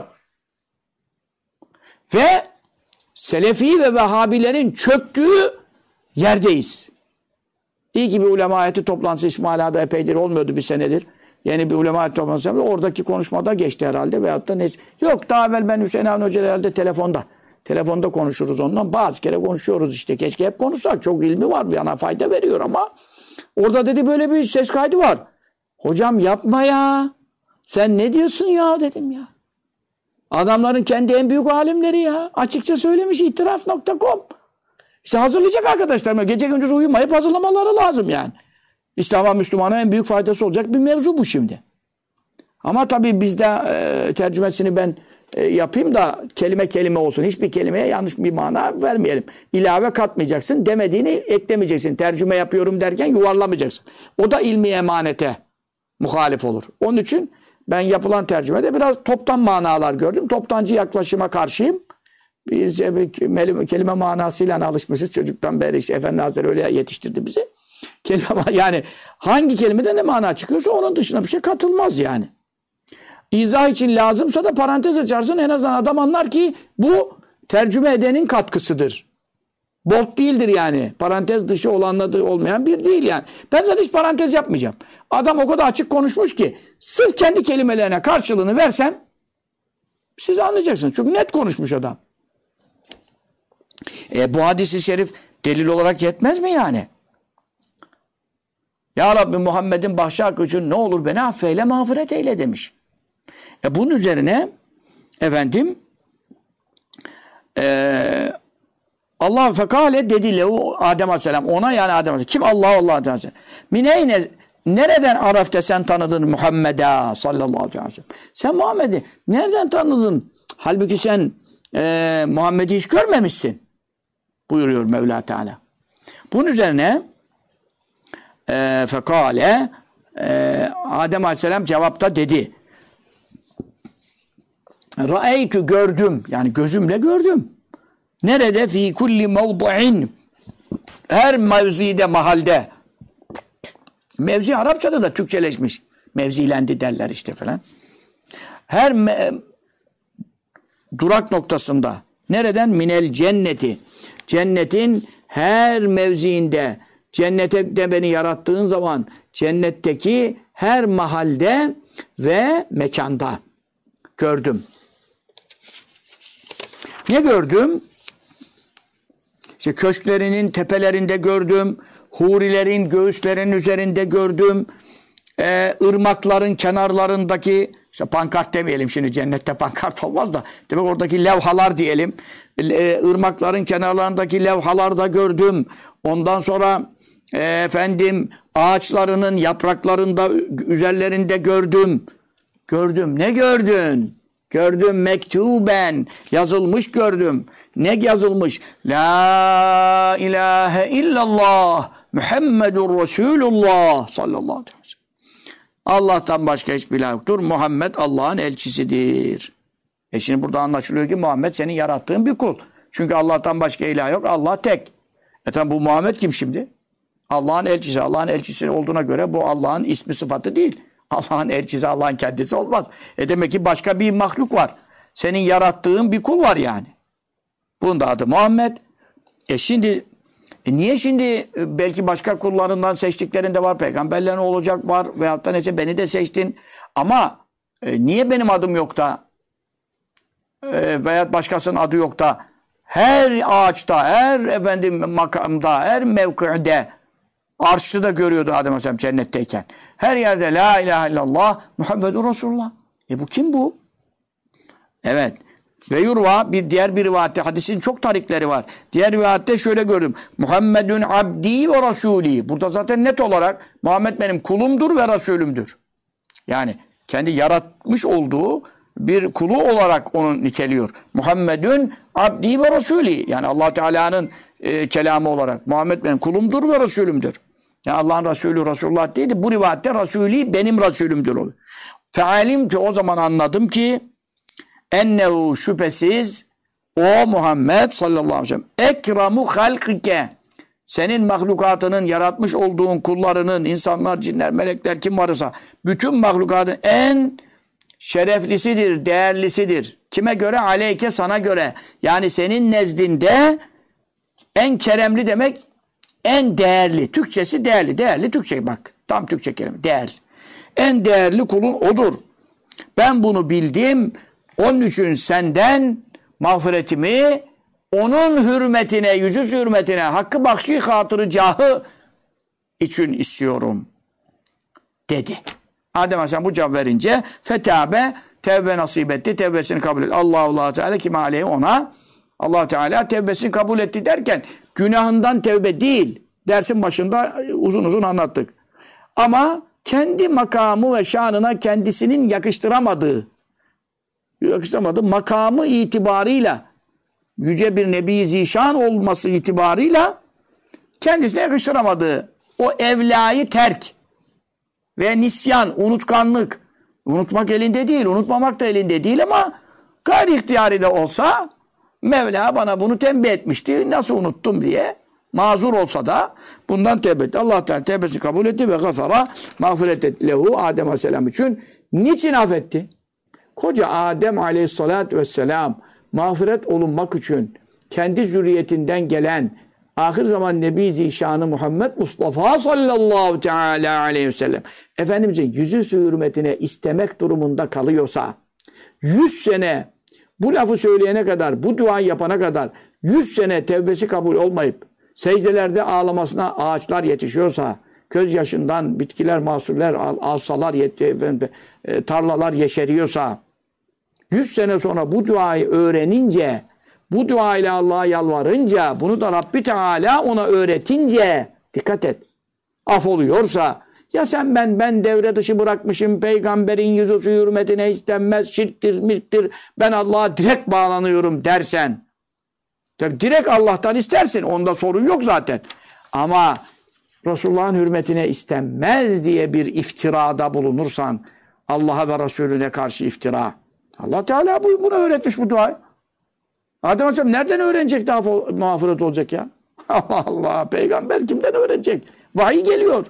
A: Ve Selefi ve Vehhabilerin çöktüğü yerdeyiz. İyi ki bir ulema heyeti toplantısı İsmaila'da epeydir olmuyordu, bir senedir. Yeni bir ulema heyeti toplantısı yapıldı. Oradaki konuşmada geçti herhalde. Veyahut da neyse. Yok daha evvel ben Hüseyin Avni Hoca herhalde telefonda. Telefonda konuşuruz ondan. Bazı kere konuşuyoruz işte. Keşke hep konuşsak. Çok ilmi var. Bana fayda veriyor ama orada dedi böyle bir ses kaydı var. Hocam yapma ya. Sen ne diyorsun ya dedim ya. Adamların kendi en büyük alimleri ya. Açıkça söylemiş itiraf.com. İşte hazırlayacak arkadaşlar. Gece gündüz uyumayıp hazırlamaları lazım yani. İslam'a, Müslümana en büyük faydası olacak bir mevzu bu şimdi. Ama tabii bizde tercümesini ben yapayım da kelime kelime olsun. Hiçbir kelimeye yanlış bir mana vermeyelim. İlave katmayacaksın. Demediğini eklemeyeceksin. Tercüme yapıyorum derken yuvarlamayacaksın. O da ilmi emanete muhalif olur. Onun için ben yapılan tercümede biraz toptan manalar gördüm. Toptancı yaklaşıma karşıyım. Biz kelime manasıyla alışmışız. Çocuktan beri işte Efendi Hazretleri öyle yetiştirdi bizi. Kelime, yani hangi kelimede ne mana çıkıyorsa onun dışına bir şey katılmaz yani. İzah için lazımsa da parantez açarsın. En azından adam anlar ki bu tercüme edenin katkısıdır. Bolt değildir yani. Parantez dışı olanla olmayan bir değil yani. Ben zaten hiç parantez yapmayacağım. Adam o kadar açık konuşmuş ki sırf kendi kelimelerine karşılığını versem siz anlayacaksınız. Çünkü net konuşmuş adam. Bu hadis-i şerif delil olarak yetmez mi yani? Ya Rabbi Muhammed'in bahşi hakkı için ne olur beni affeyle, mağfiret eyle demiş. Bunun üzerine efendim Allah fekale dedi lehu Adem Aleyhisselam ona, yani Adem Aleyhisselam. Kim? Allah Aleyhisselam. Mineyne, nereden arafte sen tanıdın Muhammed'a sallallahu aleyhi ve sellem? Sen Muhammed'i nereden tanıdın? Halbuki sen Muhammed'i hiç görmemişsin. Buyuruyor Mevla Teala. Bunun üzerine fekale Adem Aleyhisselam cevapta dedi. Ra'eytü, gördüm. Yani gözümle gördüm. Nerede? Fî kulli mevdu'in. Her mevzide, mahalde. Mevzi Arapçada da Türkçeleşmiş. Mevzilendi derler işte falan. Her durak noktasında. Nereden? Minel cenneti. Cennetin her mevziinde. Cennete de beni yarattığın zaman cennetteki her mahalde ve mekanda gördüm. Ne gördüm? İşte köşklerinin tepelerinde gördüm. Hurilerin göğüslerinin üzerinde gördüm. Irmakların kenarlarındaki, işte pankart demeyelim şimdi, cennette pankart olmaz da. Demek oradaki levhalar diyelim. Irmakların kenarlarındaki levhalarda gördüm. Ondan sonra efendim ağaçlarının yapraklarında üzerlerinde gördüm. Gördüm. Ne gördün? Gördüm mektuben. Yazılmış gördüm. Ne yazılmış? La ilahe illallah Muhammedur Resulullah sallallahu aleyhi ve sellem. Allah'tan başka hiçbir ilah yoktur. Muhammed Allah'ın elçisidir. Şimdi burada anlaşılıyor ki Muhammed senin yarattığın bir kul. Çünkü Allah'tan başka ilah yok. Allah tek. Tabi bu Muhammed kim şimdi? Allah'ın elçisi. Allah'ın elçisi olduğuna göre bu Allah'ın ismi sıfatı değil. Allah'ın elçisi Allah'ın kendisi olmaz. Demek ki başka bir mahluk var. Senin yarattığın bir kul var yani. Bunun da adı Muhammed. Şimdi Niye şimdi belki başka kullarından seçtiklerinde var, peygamberlerin olacak var veyahut da neyse beni de seçtin ama niye benim adım yok da veyahut başkasının adı yok da her ağaçta, her efendim makamda, her mevkide arşta da görüyordu Adem Aleyhisselam cennetteyken. Her yerde la ilahe illallah Muhammedur Resulullah. Bu kim bu? Evet. Ve yurva diğer bir rivayette, hadisin çok tarikleri var. Diğer rivayette şöyle gördüm. Muhammedun abdi ve rasulü. Burada zaten net olarak Muhammed benim kulumdur ve Resulümdür. Yani kendi yaratmış olduğu bir kulu olarak onu niteliyor. Muhammedun abdi ve rasulü. Yani Allah Teala'nın kelamı olarak. Muhammed benim kulumdur ve Resulümdür. Yani Allah'ın Resulü Resulullah değildi. Bu rivayette Resulü benim Resulümdür oluyor. Fealimtu, o zaman anladım ki ennehu, şüphesiz o Muhammed sallallahu aleyhi ve sellem ekramu halkike, senin mahlukatının, yaratmış olduğun kullarının, insanlar, cinler, melekler, kim varsa bütün mahlukatın en şereflisidir, değerlisidir. Kime göre? Aleyke, sana göre. Yani senin nezdinde en keremli demek, en değerli. Türkçesi değerli. Değerli Türkçe bak. Tam Türkçe kelime. Değerli. En değerli kulun odur. Ben bunu bildim. Onun için senden mağfiretimi, onun hürmetine, yüzü hürmetine, hakkı bakşi hatırı cahı için istiyorum dedi. Adem Aleyhisselam bu cevap verince fetabe, tevbe nasip etti, tevbesini kabul etti. Allah Teala kime aleyhi, ona Allah Teala tevbesini kabul etti derken günahından tevbe değil. Dersin başında uzun uzun anlattık. Ama kendi makamı ve şanına kendisinin yakıştıramadığı makamı itibarıyla, yüce bir Nebi Zişan olması itibarıyla kendisine yakıştıramadığı o evlayı terk ve nisyan, unutkanlık. Unutmak elinde değil, unutmamak da elinde değil ama gayri ihtiyari de olsa Mevla bana bunu tembih etmişti. Nasıl unuttum diye mazur olsa da bundan tevbe etti. Allah Teala tevbesini kabul etti ve gafara, mağfiret etti lehu, Adem Aleyhisselam için. Niçin affetti? Koca Adem Aleyhisselatü Vesselam mağfiret olunmak için kendi zürriyetinden gelen ahir zaman Nebi Zişanı Muhammed Mustafa sallallahu teala aleyhi ve sellem Efendimizin yüzü hürmetine istemek durumunda kalıyorsa 100 sene bu lafı söyleyene kadar, bu duayı yapana kadar 100 sene tevbesi kabul olmayıp secdelerde ağlamasına ağaçlar yetişiyorsa, gözyaşından bitkiler, mahsuller, alsalar, tarlalar yeşeriyorsa, 100 sene sonra bu duayı öğrenince, bu duayla Allah'a yalvarınca, bunu da Rabbi Teala ona öğretince, dikkat et, af oluyorsa, ya sen ben devre dışı bırakmışım, peygamberin yüzü hürmetine istenmez, şirktir, mirktir, ben Allah'a direkt bağlanıyorum dersen, tabi direkt Allah'tan istersin, onda sorun yok zaten. Ama Resulullah'ın hürmetine istenmez diye bir iftirada bulunursan, Allah'a ve Resulüne karşı iftira. Allah Teala bunu öğretmiş bu duayı. Adem Aleyhisselam nereden öğrenecek daha mağfiret olacak ya? Allah Allah, peygamber kimden öğrenecek? Vahiy geliyor.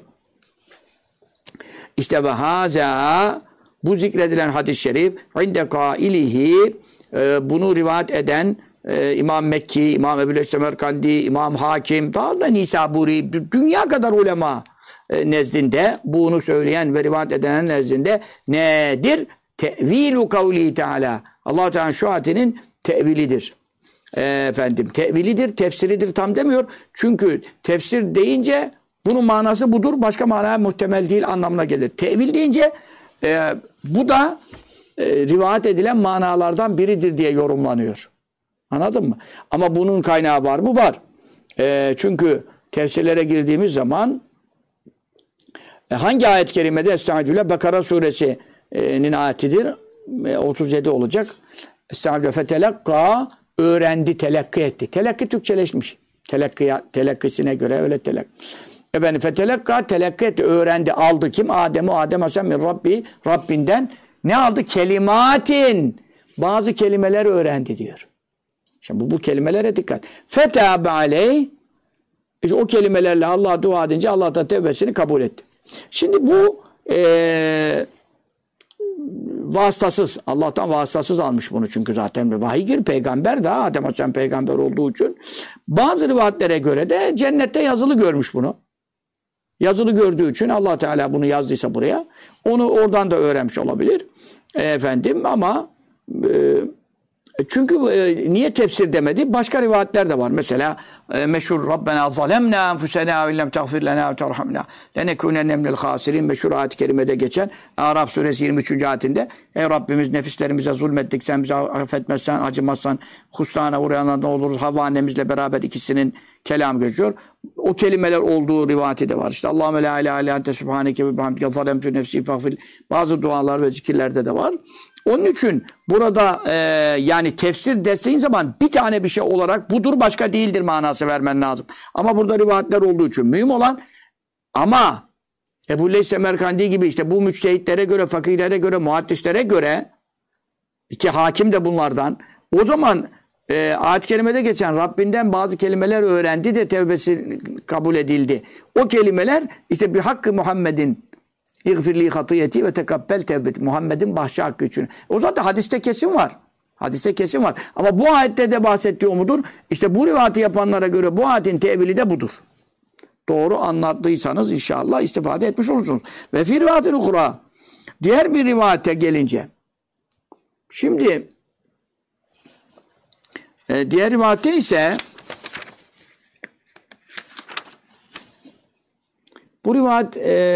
A: İşte ve haza, bu zikredilen hadis-i şerif inde kailihi, bunu rivayet eden İmam Mekki, İmam Ebu'l Semerkandi, İmam Hakim, daha da Nisaburi, dünya kadar ulema nezdinde, bunu söyleyen ve rivayet eden nezdinde nedir? Te'vilu kavli Teala. Allah Teala şu ayetinin tevilidir. Tevilidir, tefsiridir tam demiyor. Çünkü tefsir deyince bunun manası budur, başka manaya muhtemel değil anlamına gelir. Tevil deyince bu da rivayet edilen manalardan biridir diye yorumlanıyor. Anladın mı? Ama bunun kaynağı var mı? Var. Çünkü tefsirlere girdiğimiz zaman hangi ayet-i kerimede? Estağfirullah, Bakara suresinin ayetidir. 37 olacak. Estağfirullah, fetelakka, öğrendi, telakki etti. Telakki Türkçeleşmiş. Telakkisine göre öyle telakki. Fetelakka, telakki etti, öğrendi, aldı. Kim? Adem Aleyhisselam min Rabbi, Rabbinden ne aldı? Kelimatin. Bazı kelimeler öğrendi diyor. Şimdi bu kelimelere dikkat. Fetâbe aleyh, işte o kelimelerle Allah'a dua edince Allah da tevbesini kabul etti. Şimdi bu vasıtasız. Allah'tan vasıtasız almış bunu çünkü zaten vahiy peygamber de Adem Aleyhisselam peygamber olduğu için. Bazı rivayetlere göre de cennette yazılı görmüş bunu. Yazılı gördüğü için Allah Teala bunu yazdıysa buraya onu oradan da öğrenmiş olabilir. Efendim ama çünkü niye tefsir demedi? Başka rivayetler de var. Mesela meşhur Rabbena zalemna enfusena ve illem tagfir lena ve terhamna lenekunenne minel hasirin meşhur ayet-i kerimede geçen Araf suresi 23. ayetinde ey Rabbimiz nefislerimize zulmettik sen bize affetmezsen acımazsan husrana uğrayanlardan oluruz. Havva annemizle beraber ikisinin kelam geçiyor. O kelimeler olduğu rivayeti de var. İşte Allahümme la ilahe illa ente subhaneke ve bihamdike zalemtu nefsi fagfir. Bazı dualar ve zikirlerde de var. Onun için burada yani tefsir dediğin zaman bir tane bir şey olarak budur başka değildir manası vermen lazım. Ama burada rivayetler olduğu için mühim olan ama Ebu Leys Semerkandi gibi işte bu müçtehitlere göre, fakihlere göre, muhaddislere göre ki hakim de bunlardan o zaman ayet-i kerimede geçen Rabbinden bazı kelimeler öğrendi de tevbesi kabul edildi. O kelimeler işte bir hakkı Muhammed'in İğfirli hatiyeti ve tekabbel tevbeti. Muhammed'in bahşi hakkı için. O zaten hadiste kesin var. Hadiste kesin var. Ama bu ayette de bahsettiği o mudur? İşte bu rivayeti yapanlara göre bu ayetin tevili de budur. Doğru anlattıysanız inşallah istifade etmiş olursunuz. Ve fi rivayetin ukra. Diğer bir rivayete gelince. Şimdi diğer rivayette ise bu rivayet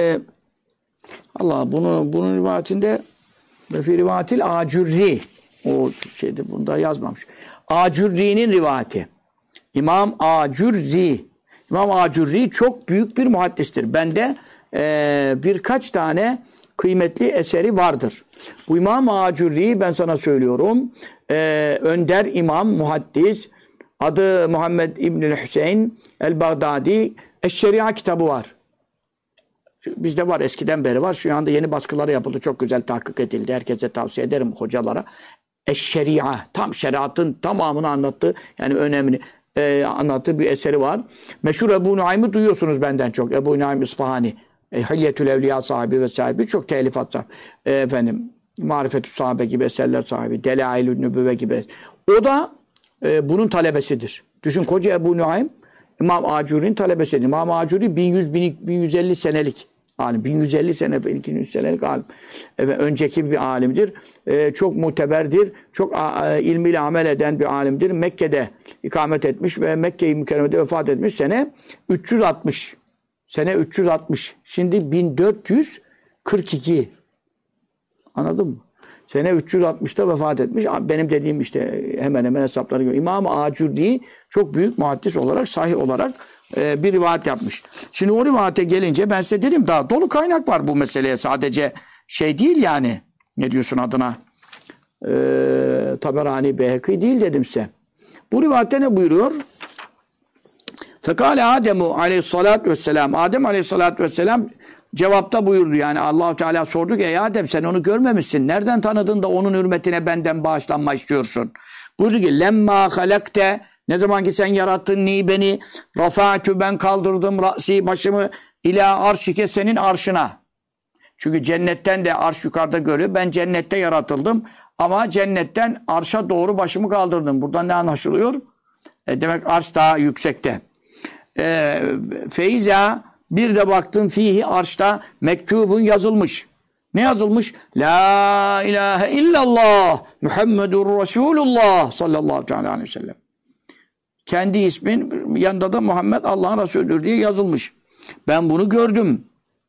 A: Allah bunun rivayetinde ve fi rivayetil Acurri o şeyde bunda yazmamış. Acurri'nin rivayeti. İmam Acurri. İmam Acurri çok büyük bir muhaddistir. Bende birkaç tane kıymetli eseri vardır. Bu İmam Acurri ben sana söylüyorum. Önder İmam muhaddis. Adı Muhammed İbnül Hüseyin el-Bağdadi. Eş-Şeria kitabı var. Bizde var eskiden beri var. Şu anda yeni baskıları yapıldı. Çok güzel tahkik edildi. Herkese tavsiye ederim hocalara. Eş-Şeria. Tam şeriatın tamamını anlattı. Yani önemini anlattığı bir eseri var. Meşhur Ebu Nuaym'ı duyuyorsunuz benden çok. Ebu Nuaym İsfahani. Hilyetül Evliya sahibi ve sahibi. Çok telifat sahibi. Efendim Marifetü Sahabe gibi eserler sahibi. Delail-ü Nübüvve gibi. O da bunun talebesidir. Düşün koca Ebu Nuaym İmam Acuri'nin talebesidir. İmam Acuri 1150 senelik alim. 1150 sene, 200 senelik alim. Önceki bir alimdir. Çok muteberdir. Çok ilmiyle amel eden bir alimdir. Mekke'de ikamet etmiş ve Mekke-i Mükerreme'de vefat etmiş. Sene 360. Sene 360. Şimdi 1442. Anladın mı? Sene 360'ta vefat etmiş. Benim dediğim işte hemen hemen hesapları göre. İmam Acurri çok büyük muhaddis olarak, sahih olarak bir rivayet yapmış. Şimdi o rivayete gelince ben size dedim daha dolu kaynak var bu meseleye. Sadece şey değil yani. Ne diyorsun adına? Taberani, Beyhekî değil dedim size. Bu rivayette ne buyuruyor? Fekale Ademu aleyhissalatü vesselam. Adem aleyhissalatü vesselam cevapta buyurdu yani Allah-u Teala sordu ki ey Adem sen onu görmemişsin. Nereden tanıdın da onun hürmetine benden bağışlanma istiyorsun? Buyurdu ki lemma halakte ne zaman ki sen yarattın ni beni rafa'tü ben kaldırdım ra'si başımı ila arşike senin arşına. Çünkü cennetten de arş yukarıda görüyor. Ben cennette yaratıldım ama cennetten arşa doğru başımı kaldırdım. Buradan ne anlaşılıyor? Demek arş daha yüksekte. Feyza bir de baktım fihi arşta mektubun yazılmış. Ne yazılmış? La ilahe illallah Muhammedur Resulullah sallallahu aleyhi ve sellem. Kendi ismin yanında da Muhammed Allah'ın Resulüdür diye yazılmış. Ben bunu gördüm.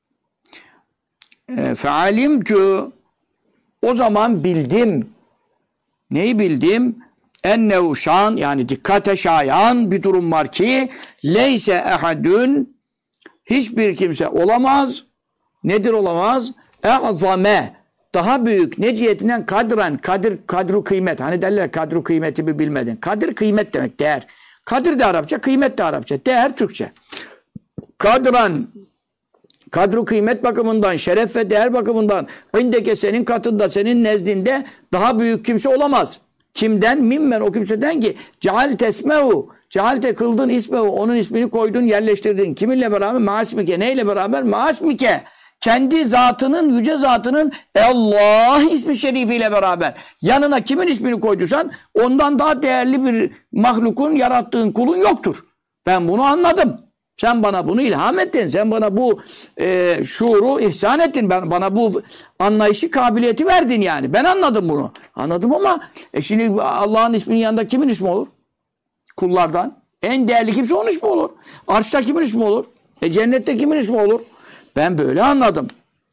A: Fealimtu o zaman bildim. Neyi bildim? Ennehu şan yani dikkate şayan bir durum var ki leyse ehadün hiçbir kimse olamaz. Nedir olamaz? E'zame daha büyük ne cihetinden kadren kadru kıymet. Hani derler kadru kıymetimi bilmedin. Kadir kıymet demek değer. Kadir de Arapça, kıymet de Arapça. Değer Türkçe. Kadran kadru kıymet bakımından, şeref ve değer bakımından indeke senin katında, senin nezdinde daha büyük kimse olamaz. Kimden? Mimmen o kimseden ki cealte esmehu cealte kıldın ismehu onun ismini koydun yerleştirdin. Kiminle beraber? Maasmike. Neyle beraber? Maasmike. kendi zatının, yüce zatının Allah ismi şerifiyle beraber yanına kimin ismini koyduysan ondan daha değerli bir mahlukun, yarattığın kulun yoktur. Ben bunu anladım. Sen bana bunu ilham ettin. Sen bana bu şuuru ihsan ettin. Bana bu anlayışı, kabiliyeti verdin yani. Ben anladım bunu. Anladım ama şimdi Allah'ın isminin yanında kimin ismi olur? Kullardan. En değerli kimse onun ismi olur. Arşta kimin ismi olur? Cennette kimin ismi olur? Ben böyle anladım.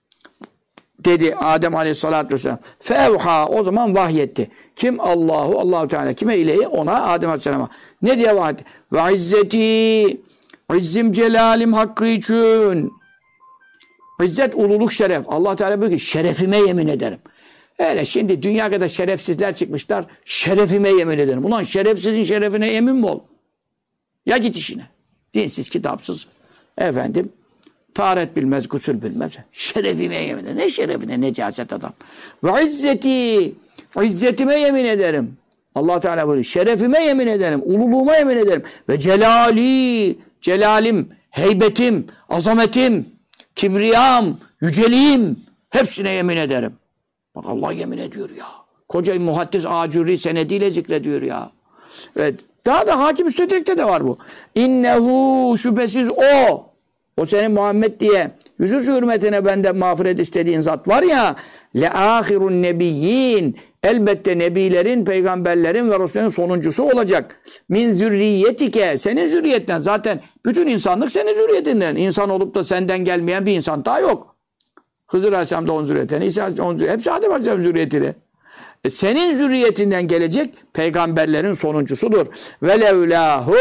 A: Dedi Adem Aleyhisselatü Vesselam. Fevha, o zaman vahyetti. Kim? Allahu Teala. Kime ileyhi? Ona, Adem Aleyhisselam'a. Ne diye vahyetti? Ve izzeti, izzim celalim hakkı için. İzzet, ululuk, şeref. Allah Teala diyor ki şerefime yemin ederim. Öyle şimdi dünya kadar şerefsizler çıkmışlar. Şerefime yemin ederim. Ulan şerefsizin şerefine yemin mi ol? Ya git işine. Dinsiz, kitapsız. Efendim, taharet bilmez, gusül bilmez. Şerefime yemin ederim. Ne şerefine, necaset adam. Ve izzeti, izzetime yemin ederim. Allah Teala buyuruyor. Şerefime yemin ederim. Ululuğuma yemin ederim. Ve celali, celalim, heybetim, azametim, kibriyam, yüceliğim. Hepsine yemin ederim. Bak Allah yemin ediyor ya. Koca muhaddis Acuri senediyle zikrediyor ya. Evet. Daha da Hakim Müstedrek'te de var bu. İnnehu, şüphesiz o. O senin Muhammed diye yüzü hürmetine benden mağfiret istediğin zat var ya. Leâhirun nebiyyin. Elbette nebilerin, peygamberlerin ve Resullerin sonuncusu olacak. Min zürriyetike. Senin zürriyetten. Zaten bütün insanlık senin zürriyetinden. İnsan olup da senden gelmeyen bir insan daha yok. Hızır Aleyhisselam da onun zürriyetinden. İsa onun zürriyetinden. Hepsi Adem Aleyhisselam zürriyetiyle. Senin zürriyetinden gelecek peygamberlerin sonuncusudur. Velevlahu,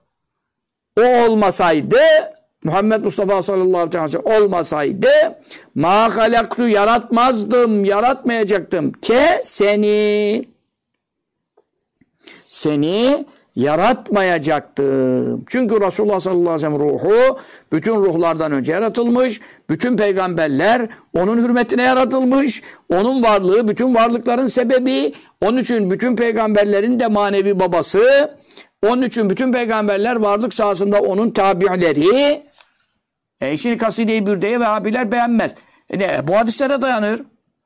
A: o olmasaydı, Muhammed Mustafa sallallahu aleyhi ve sellem olmasaydı ma halaktu, yaratmazdım, yaratmayacaktım ke seni yaratmayacaktım. Çünkü Resulullah sallallahu aleyhi ve sellem ruhu bütün ruhlardan önce yaratılmış. Bütün peygamberler onun hürmetine yaratılmış. Onun varlığı bütün varlıkların sebebi. Onun için bütün peygamberlerin de manevi babası. Onun için bütün peygamberler varlık sahasında onun tabi'leri. Şimdi Kaside-i Bürde'ye Vehhabiler beğenmez. Bu hadislere dayanıyor.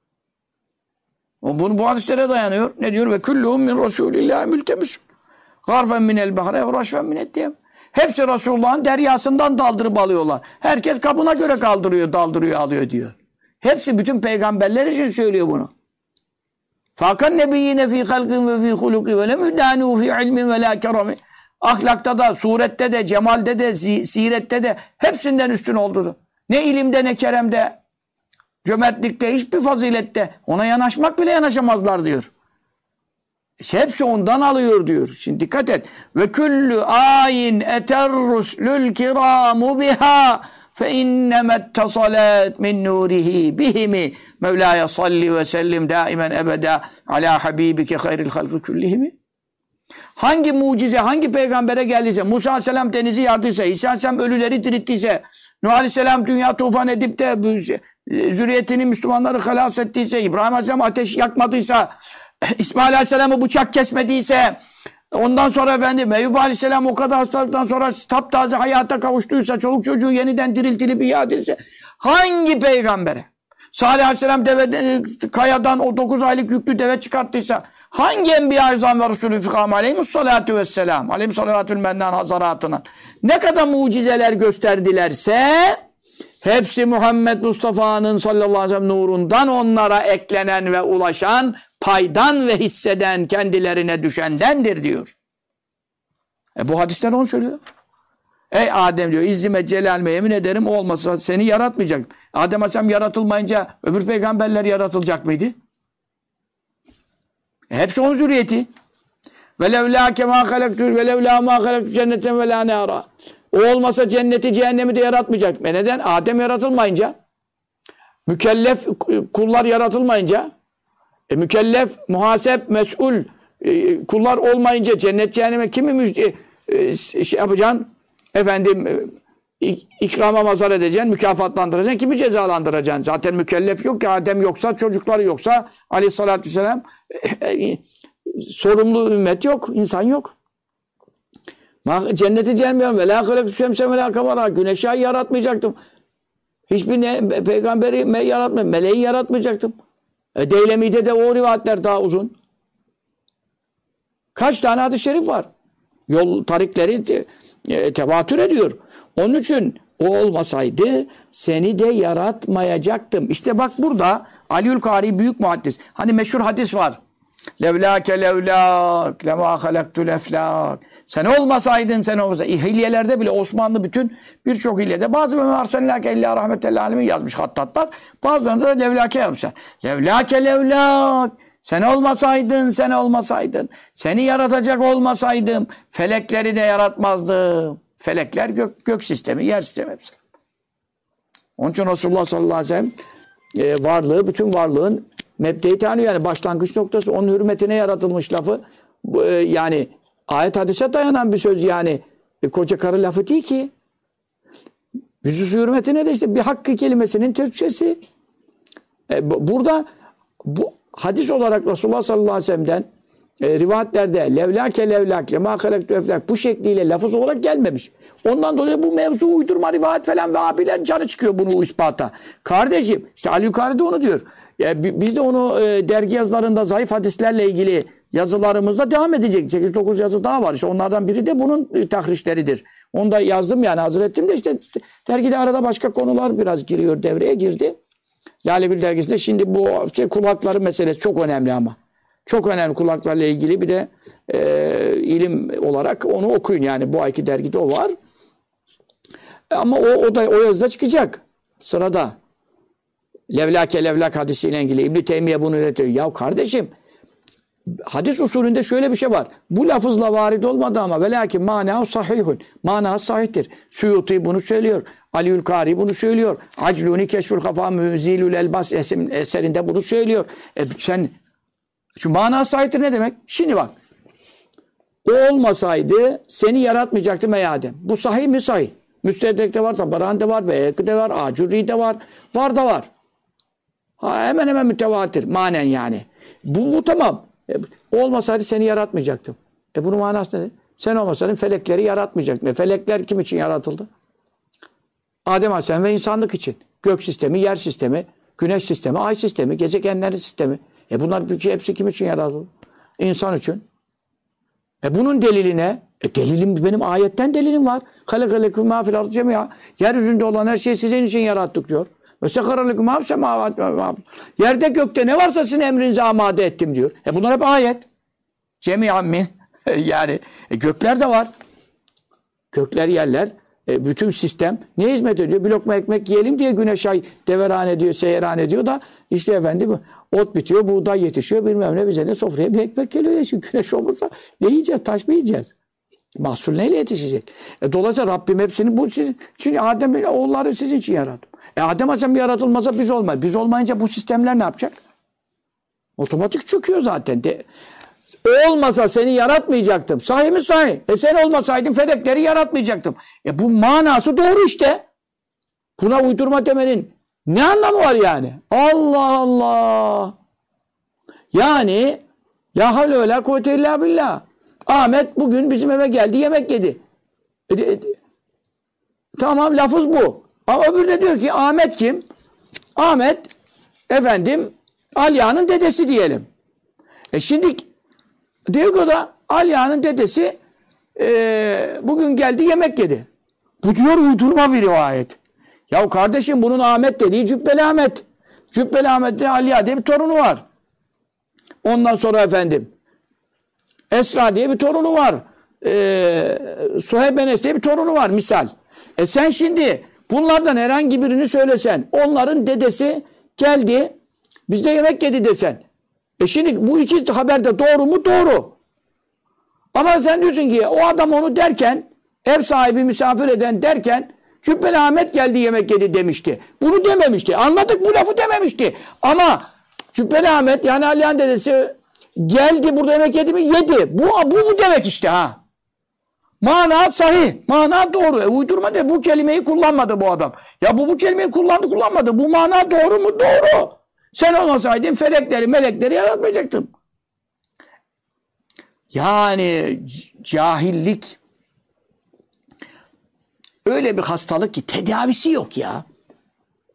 A: Bu hadislere dayanıyor. Ne diyor? Ve kulluhum min Resulillahi mültemis. Garfen minel bahre ve raşfen mineddiyem. Hepsi Resulullah'ın deryasından daldırıp alıyorlar. Herkes kabına göre kaldırıyor, daldırıyor, alıyor diyor. Hepsi bütün peygamberler için söylüyor bunu. Fakan nebiyyine fi halkin ve fi huluki ve lem yudanu fi ilmin ve la kerami. Ahlakta da, surette de, cemalde de, sirette de hepsinden üstün oldu. Ne ilimde, ne keremde, cömertlikte, hiçbir fazilette ona yanaşmak bile yanaşamazlar diyor. Hepsi ondan alıyor diyor. Şimdi dikkat et. Ve küllü ayin eter ruslül kiramu biha fe innemet tasalat min nurihi bihimi Mevlaya salli ve sellim daimen ebeda ala habibike hayril halkı küllihimi. Hangi mucize, hangi peygambere geldiyse, Musa aleyhisselam denizi yardıysa, İsa aleyhisselam ölüleri dirittiyse, Nuh aleyhisselam dünya tufan edip de zürriyetini Müslümanları halas ettiyse, İbrahim aleyhisselam ateş yakmadıysa, İsmail aleyhisselamı bıçak kesmediyse, ondan sonra efendim Eyüp aleyhisselam o kadar hastalıktan sonra taptaze hayata kavuştuysa, çoluk çocuğu yeniden diriltilip iade edilse, hangi peygambere? Salih aleyhisselam kayadan o 9 aylık yüklü deve çıkarttıysa, hangi enbiya-i izam ve Resulü fikam aleyhissalatu vesselam, aleyhissalatül mennan hazaratına ne kadar mucizeler gösterdilerse, hepsi Muhammed Mustafa'nın sallallahu aleyhi ve sellem nurundan onlara eklenen ve ulaşan, paydan ve hisseden, kendilerine düşendendir diyor. Bu hadisler onu söylüyor. Ey Adem diyor, izzime celalime yemin ederim olmasa seni yaratmayacak. Adem aleyhisselam yaratılmayınca öbür peygamberler yaratılacak mıydı? Hepsi onun zürriyeti. Velevlâ kemâ halaktu velevlâ mâ halaktu cenneten ve lâ nâra. O olmasa cenneti, cehennemi de yaratmayacak. Neden? Adem yaratılmayınca, mükellef kullar yaratılmayınca, mükellef, muhasep, mesul kullar olmayınca cennet, cehenneme kimi şey yapacaksın? Efendim ikrama mazhar edeceksin, mükafatlandıracaksın, kimi cezalandıracaksın? Zaten mükellef yok ki, Adem yoksa, çocukları yoksa aleyhissalatü vesselam sorumlu ümmet yok, insan yok. Cenneti cehennemi ve la halaktu şemsen ve la kamera. Güneşi ay yaratmayacaktım. Hiçbir peygamberi yaratmayacaktım. Meleği yaratmayacaktım. Deylemi'de de o rivayetler daha uzun. Kaç tane hadis-i şerif var? Yol tarikleri tevatür ediyor. Onun için o olmasaydı seni de yaratmayacaktım. İşte bak burada Aliül Kari büyük muhaddis. Hani meşhur hadis var. Levlâke levlâk lemâ halaktul eflâk. Sen olmasaydın sen olmasaydın. Hilyelerde bile Osmanlı bütün birçok hilyede bazı ve arsalnâke illâ rahmetellâ alemin yazmış hattatlar. Bazılarında da levlâke yazmışlar. Levlâke levlâk. Sen olmasaydın, sen olmasaydın. Seni yaratacak olmasaydım felekleri de yaratmazdım. Felekler gök sistemi, yer sistemi hepsi. Onun için Resulullah sallallahu aleyhi ve sellem varlığı, bütün varlığın mebde-i tanıyor. Yani başlangıç noktası. Onun hürmetine yaratılmış lafı. Yani ayet hadise dayanan bir söz yani. Koca karı lafı değil ki. Yüzüstü hürmetine de işte bir hakkı kelimesinin Türkçesi. Burada bu hadis olarak Resulullah sallallahu aleyhi ve sellem'den rivayetlerde levlâke levlâk lemâ halaktu eflâk bu şekliyle lafız olarak gelmemiş. Ondan dolayı bu mevzu uydurma rivayet falan ve abiler canı çıkıyor bunu ispata. Kardeşim işte Ali Yukarı da onu diyor. Biz de onu dergi yazılarında zayıf hadislerle ilgili yazılarımızda devam edecek. 8-9 yazı daha var. İşte onlardan biri de bunun tahrişleridir. Onu da yazdım yani hazır ettim de işte dergide arada başka konular biraz giriyor devreye girdi. Lale Gül dergisinde şimdi bu kulakları meselesi çok önemli ama. Çok önemli kulaklarla ilgili bir de ilim olarak onu okuyun yani bu ayki dergide o var. Ama o da o yazıda çıkacak sırada. Levlake levlak hadisiyle ilgili İbn-i Teymiye bunu üretiyor. Ya kardeşim hadis usulünde şöyle bir şey var. Bu lafızla varid olmadı ama velakin manahu sahihun. Manası sahihtir. Suyuti bunu söylüyor. Aliül Kari bunu söylüyor. Acluni Keşfül Kafa Müzilül Elbas eserinde bunu söylüyor. Sen şu manası sahihtir ne demek? Şimdi bak. O olmasaydı seni yaratmayacaktım ey Adem. Bu sahih mi? Sahih. Müstedrek'te var, Tabarani'de var, Beyhekî'de var, Acurri'de var. Var da var. Hemen hemen mütevatir. Manen yani. Bu tamam. Olmasaydı seni yaratmayacaktım. Bunun manası ne? Sen olmasaydın felekleri yaratmayacaktın. Felekler kim için yaratıldı? Adem Aleyhisselam ve insanlık için. Gök sistemi, yer sistemi, güneş sistemi, ay sistemi, gezegenlerin sistemi. Bunlar hepsi kim için yaratıldı? İnsan için. Bunun delili ne? Delilim benim ayetten delilim var. Halakalekum ma fil ardı cemia. Yeryüzünde olan her şeyi sizin için yarattık diyor. Ve sekaralekum ma semavat. Yerde gökte ne varsa sizin emrinize amade ettim diyor. Bunlar hep ayet. Cemiyan min. Yani gökler de var. Gökler, yerler, bütün sistem ne hizmet ediyor? Bir lokma ekmek yiyelim diye güneş ay deveran ediyor, seyran ediyor da işte efendim ot bitiyor, buğday yetişiyor bilmem ne bize de sofraya bir ekmek geliyor ya. Çünkü güneş olmasa ne yiyeceğiz? Taş mı yiyeceğiz? Mahsul neyle yetişecek? Dolayısıyla Rabbim hepsini bu sizin. Çünkü Adem oğulları sizin için yarattı. Adem Aleyhisselam yaratılmasa biz olmayız. Biz olmayınca bu sistemler ne yapacak? Otomatik çöküyor zaten. Olmasa seni yaratmayacaktım. Sahi mi sahi? Sen olmasaydın felekleri yaratmayacaktım. Bu manası doğru işte. Buna uydurma demenin ne anlamı var yani? Allah Allah. Yani la havle ve la kuvvete illa billah. Ahmet bugün bizim eve geldi yemek yedi. Tamam lafız bu. Ama öbürü de diyor ki Ahmet kim? Ahmet efendim Alya'nın dedesi diyelim. Şimdi diyor ki o da Alya'nın dedesi bugün geldi yemek yedi. Bu diyor uydurma bir rivayet. Ya kardeşim bunun Ahmet dediği Cübbeli Ahmet. Cübbeli Ahmet'te Alya diye bir torunu var. Ondan sonra efendim Esra diye bir torunu var. Suheyb Enes diye bir torunu var misal. Sen şimdi bunlardan herhangi birini söylesen, onların dedesi geldi, bizde yemek yedi desen. Şimdi bu iki haber de doğru mu? Doğru. Ama sen diyorsun ki o adam onu derken, ev sahibi misafir eden derken, Cübbeli Ahmet geldi yemek yedi demişti. Bunu dememişti. Anladık bu lafı dememişti. Ama Cübbeli Ahmet yani Ali'nin dedesi geldi burada yemek yedi mi? Yedi. Bu demek işte ha. Mana sahih. Mana doğru. Uydurma de bu kelimeyi kullanmadı bu adam. Ya bu kelimeyi kullanmadı. Bu mana doğru mu? Doğru. Sen olmasaydın felekleri, melekleri yaratmayacaktın. Yani cahillik öyle bir hastalık ki tedavisi yok ya.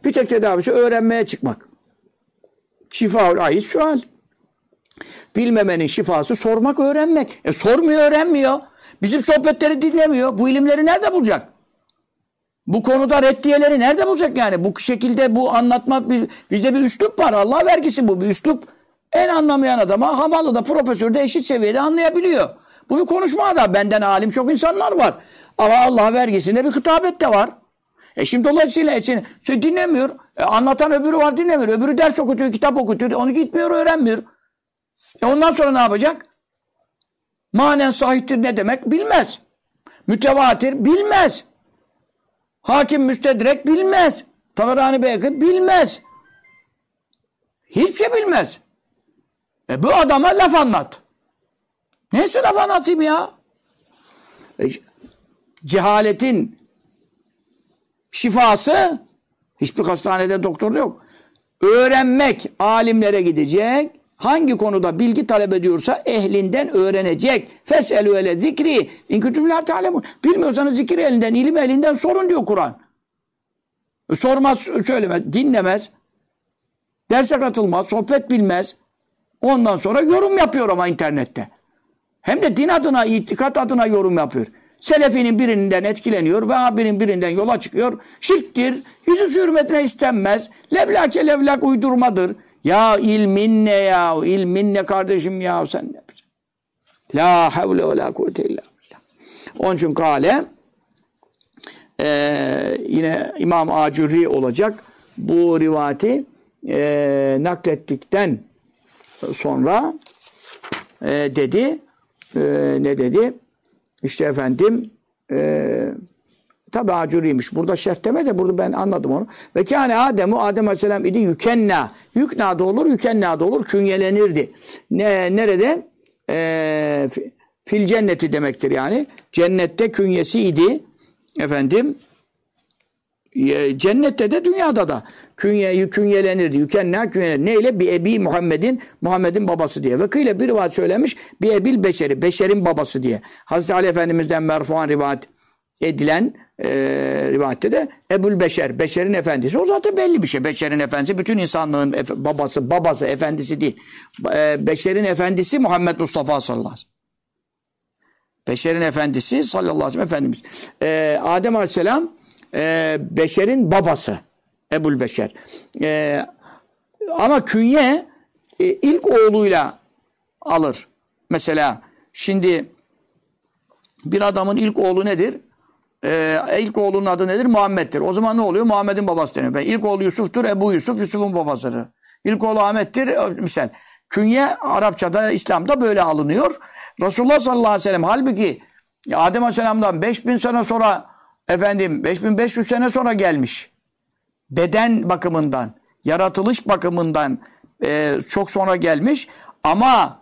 A: Bir tek tedavisi öğrenmeye çıkmak. Şifa-ül ayis sual. Bilmemenin şifası sormak, öğrenmek. Sormuyor, öğrenmiyor. Bizim sohbetleri dinlemiyor. Bu ilimleri nerede bulacak? Bu konuda reddiyeleri nerede bulacak yani? Bu şekilde bu anlatma, bizde bir üslup var. Allah vergisi bu bir üslup. En anlamayan adama havalı da profesör de eşit seviyede anlayabiliyor. Bu bir konuşma da benden alim çok insanlar var. Ama Allah vergisinde bir hitabet de var. Şimdi dolayısıyla dinlemiyor. Anlatan öbürü var dinlemiyor. Öbürü ders okutuyor, kitap okutuyor. Onu gitmiyor, öğrenmiyor. Ondan sonra ne yapacak? Manen sahihtir ne demek? Bilmez. Mütevatir bilmez. Hakim müstedrek bilmez. Taberani Beyhaki bilmez. Hiçbir şey bilmez. Bu adama laf anlat. Neyse laf anlatayım ya? Cehaletin şifası hiçbir hastanede doktor yok. Öğrenmek, alimlere gidecek. Hangi konuda bilgi talep ediyorsa ehlinden öğrenecek. Fes'elü ele zikri. İn kuntum la ta'lemun. Bilmiyorsanız zikir elinden, ilim elinden sorun diyor Kur'an. Sormaz, söylemez, dinlemez. Derse katılmaz, sohbet bilmez. Ondan sonra yorum yapıyor ama internette. Hem de din adına, itikat adına yorum yapıyor. Selefinin birinden etkileniyor ve abinin birinden yola çıkıyor. Şirktir, yüzü hürmetine istenmez. Levlake levlak uydurmadır. Ya ilmin ne ya? İlmin ne kardeşim ya? Sen ne yapacaksın? La havle ve la kuvvete illa billah. Onun için kâle yine İmam Acurri olacak. Bu rivayeti naklettikten sonra dedi ne dedi? İşte efendim tabi Acuri'ymiş. Burada şerh deme de burada ben anladım onu. Ve kâne Adem Aleyhisselam idi yükenna. Yükna da olur, yükenna da olur. Künyelenirdi. Nerede? Fil cenneti demektir yani. Cennette künyesi idi. Efendim cennette de dünyada da künyelenirdi. Yükenna künyelenirdi. Neyle? Bi Ebi Muhammed'in babası diye. Ve kıyla bir rivayet söylemiş. Bi Ebil Beşeri. Beşer'in babası diye. Hazreti Ali Efendimiz'den merfuan rivayet edilen rivayette de Ebul Beşer. Beşer'in efendisi. O zaten belli bir şey. Beşer'in efendisi. Bütün insanlığın babası, efendisi değil. Beşer'in efendisi Muhammed Mustafa sallallahu aleyhi ve sellem. Beşer'in efendisi sallallahu aleyhi ve sellem Efendimiz. Adem aleyhisselam Beşer'in babası. Ebul Beşer. Ama künye ilk oğluyla alır. Mesela şimdi bir adamın ilk oğlu nedir? İlk oğlunun adı nedir? Muhammed'dir. O zaman ne oluyor? Muhammed'in babası deniyor. İlk oğlu Yusuf'tur. Ebu Yusuf, Yusuf'un babasıdır. İlk oğlu Ahmet'tir. Misal. Künye Arapçada, İslam'da böyle alınıyor. Resulullah sallallahu aleyhi ve sellem halbuki Adem aleyhisselam'dan 5000 sene sonra 5500 sene sonra gelmiş. Beden bakımından, yaratılış bakımından çok sonra gelmiş. Ama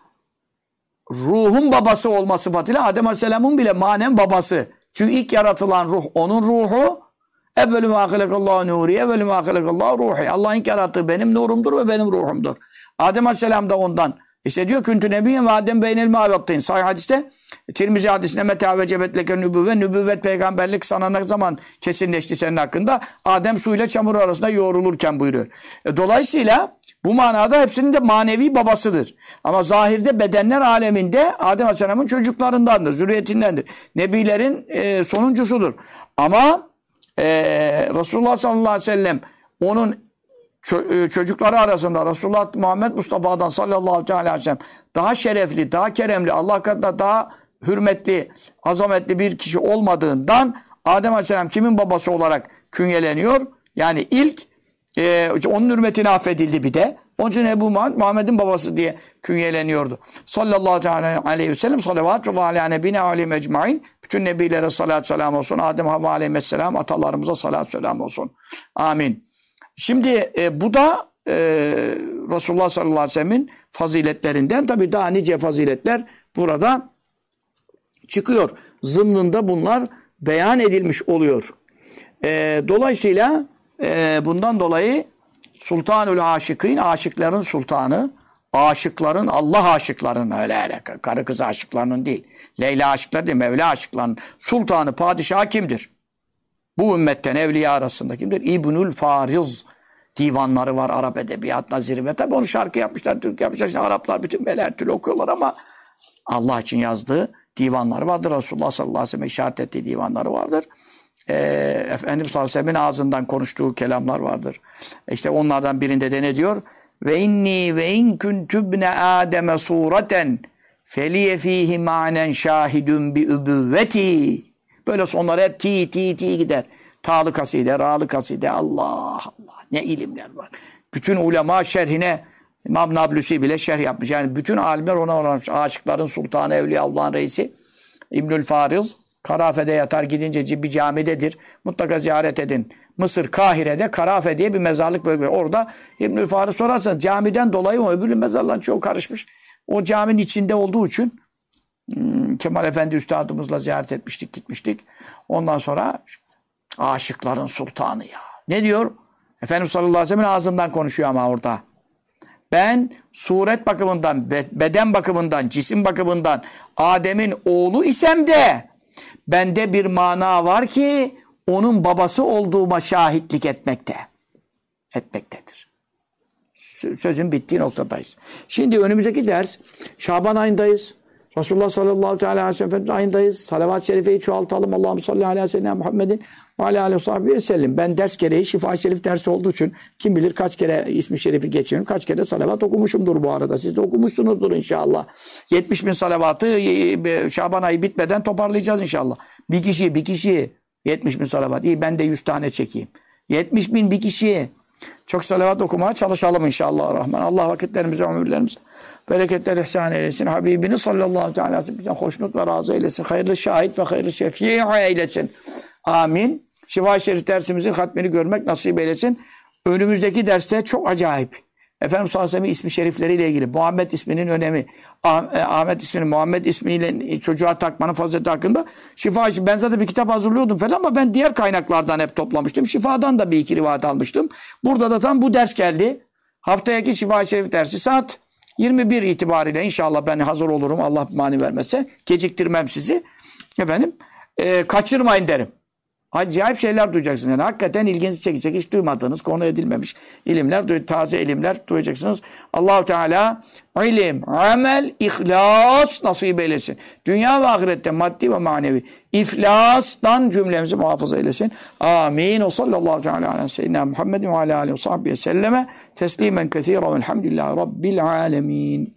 A: ruhun babası olması sıfatıyla Adem aleyhisselamın bile manen babası. Çünkü ilk yaratılan ruh onun ruhu. Evvelü mâ halekallahu nûri, evvelü mâ halekallahu ruhi. Allah'ın ilk yarattığı benim nurumdur ve benim ruhumdur. Adem aleyhisselam da ondan. İşte diyor küntü nebiyyen ve Adem beynel mâvetteyim. Sahih hadiste Tirmizi hadisine metâ ve cebetleke nübüvvet peygamberlik sana ne zaman kesinleşti senin hakkında? Adem suyla çamur arasında yoğrulurken buyuruyor. Dolayısıyla bu manada hepsinin de manevi babasıdır. Ama zahirde bedenler aleminde Adem Aleyhisselam'ın çocuklarındandır, zürriyetindendir. Nebilerin sonuncusudur. Ama Resulullah sallallahu aleyhi ve sellem onun çocukları arasında Resulullah Muhammed Mustafa'dan sallallahu aleyhi ve sellem daha şerefli, daha keremli, Allah katında daha hürmetli, azametli bir kişi olmadığından Adem Aleyhisselam kimin babası olarak künyeleniyor? Yani ilk onun hürmetine affedildi bir de. Onun için Ebu Muhammed'in babası diye künyeleniyordu. Sallallahu aleyhi ve sellem salavatullah aleyhi nebine aleyhi mecmain. Bütün nebilere salat selam olsun. Adem Havva aleyhisselam atalarımıza salat selam olsun. Amin. Şimdi bu da Resulullah sallallahu aleyhi ve sellem'in faziletlerinden. Tabii daha nice faziletler burada çıkıyor. Zımnında bunlar beyan edilmiş oluyor. Dolayısıyla bundan dolayı Sultanül Aşıkîn, aşıkların sultanı, aşıkların, Allah aşıklarının öyle karı kız aşıklarının değil. Leyla aşıkları değil, Mevla aşıklarının sultanı, padişahı kimdir? Bu ümmetten evliya arasında kimdir? İbnül Fariz divanları var Arap edebiyatına zirve. Tabi onu şarkı yapmışlar, Türk yapmışlar. İşte Araplar bütün böyle her türlü okuyorlar ama Allah için yazdığı divanları vardır. Resulullah sallallahu aleyhi ve sellem işaret ettiği divanları vardır. Efendimiz sallallahu aleyhi ve sellem'in ağzından konuştuğu kelamlar vardır. İşte onlardan birinde de ne diyor? Ve inni ve in kuntubne Adem'e sureten feliye fihi manen şahidun bi übüvveti. Böyle sonları hep ti gider. Ta'lı kaside, ra'lı kaside. Allah Allah ne ilimler var. Bütün ulema şerhine İmam Nablusi bile şerh yapmış. Yani bütün alimler ona uğramış. Aşıkların sultanı, Evliyaullah'ın reisi İbnül Fariz. Karafe'de yatar, gidince bir camidedir. Mutlaka ziyaret edin. Mısır, Kahire'de Karafe diye bir mezarlık bölgesi. Orada İbnül Fariz sorarsanız camiden dolayı mı? Öbürü mezarların çoğu karışmış. O caminin içinde olduğu için Kemal Efendi Üstadımızla ziyaret etmiştik, gitmiştik. Ondan sonra aşıkların sultanı ya. Ne diyor? Efendimiz sallallahu aleyhi ve sellem'in ağzından konuşuyor ama orada. Ben suret bakımından, beden bakımından, cisim bakımından Adem'in oğlu isem de bende bir mana var ki onun babası olduğuma şahitlik etmektedir. Sözün bittiği noktadayız. Şimdi önümüzdeki ders Şaban ayındayız. Resulullah sallallahu aleyhi ve sellem ayındayız. Salavat-ı şerifeyi çoğaltalım. Allahümme salli aleyhi ve sellem Muhammedin ve aleyhi ve sellem. Ben ders gereği Şifa-i Şerif dersi olduğu için kim bilir kaç kere ismi şerifi geçiyorum. Kaç kere salavat okumuşumdur bu arada. Siz de okumuşsunuzdur inşallah. 70 bin salavatı Şaban ayı bitmeden toparlayacağız inşallah. Bir kişi 70 bin salavat. İyi ben de 100 tane çekeyim. 70 bin bir kişi. Çok salavat okumaya çalışalım inşallah rahman. Allah vakitlerimize, ömürlerimize bereketler ihsan eylesin. Habibini sallallahu aleyhi ve sellem hoşnut ve razı eylesin. Hayırlı şahit ve hayırlı şefii eylesin. Amin. Şifa-i Şerif dersimizin hatmini görmek nasip eylesin. Önümüzdeki derste çok acayip. Efendimiz sallallahu aleyhi ve sellem ismi şerifleriyle ilgili Muhammed isminin önemi, Ahmet isminin Muhammed ismiyle çocuğa takmanın fazileti hakkında şifa. Ben zaten bir kitap hazırlıyordum falan ama ben diğer kaynaklardan hep toplamıştım. Şifadan da bir iki rivayet almıştım. Burada da tam bu ders geldi. Haftaki Şifa-i Şerif dersi saat 21 itibariyle inşallah ben hazır olurum. Allah mani vermezse geciktirmem sizi. Efendim kaçırmayın derim. Acayip şeyler duyacaksınız. Yani hakikaten ilginizi çekecek, hiç duymadığınız, konu edilmemiş ilimler, taze ilimler duyacaksınız. Allah-u Teala ilim, amel, ihlas nasip eylesin. Dünya ve ahirette maddi ve manevi iflastan cümlemizi muhafaza eylesin. Amin. O sallallahu teala ala seyyidina Muhammedin ve ala aleyhi ve sahbihi selleme teslimen kesiren velhamdülillahi rabbil alemin.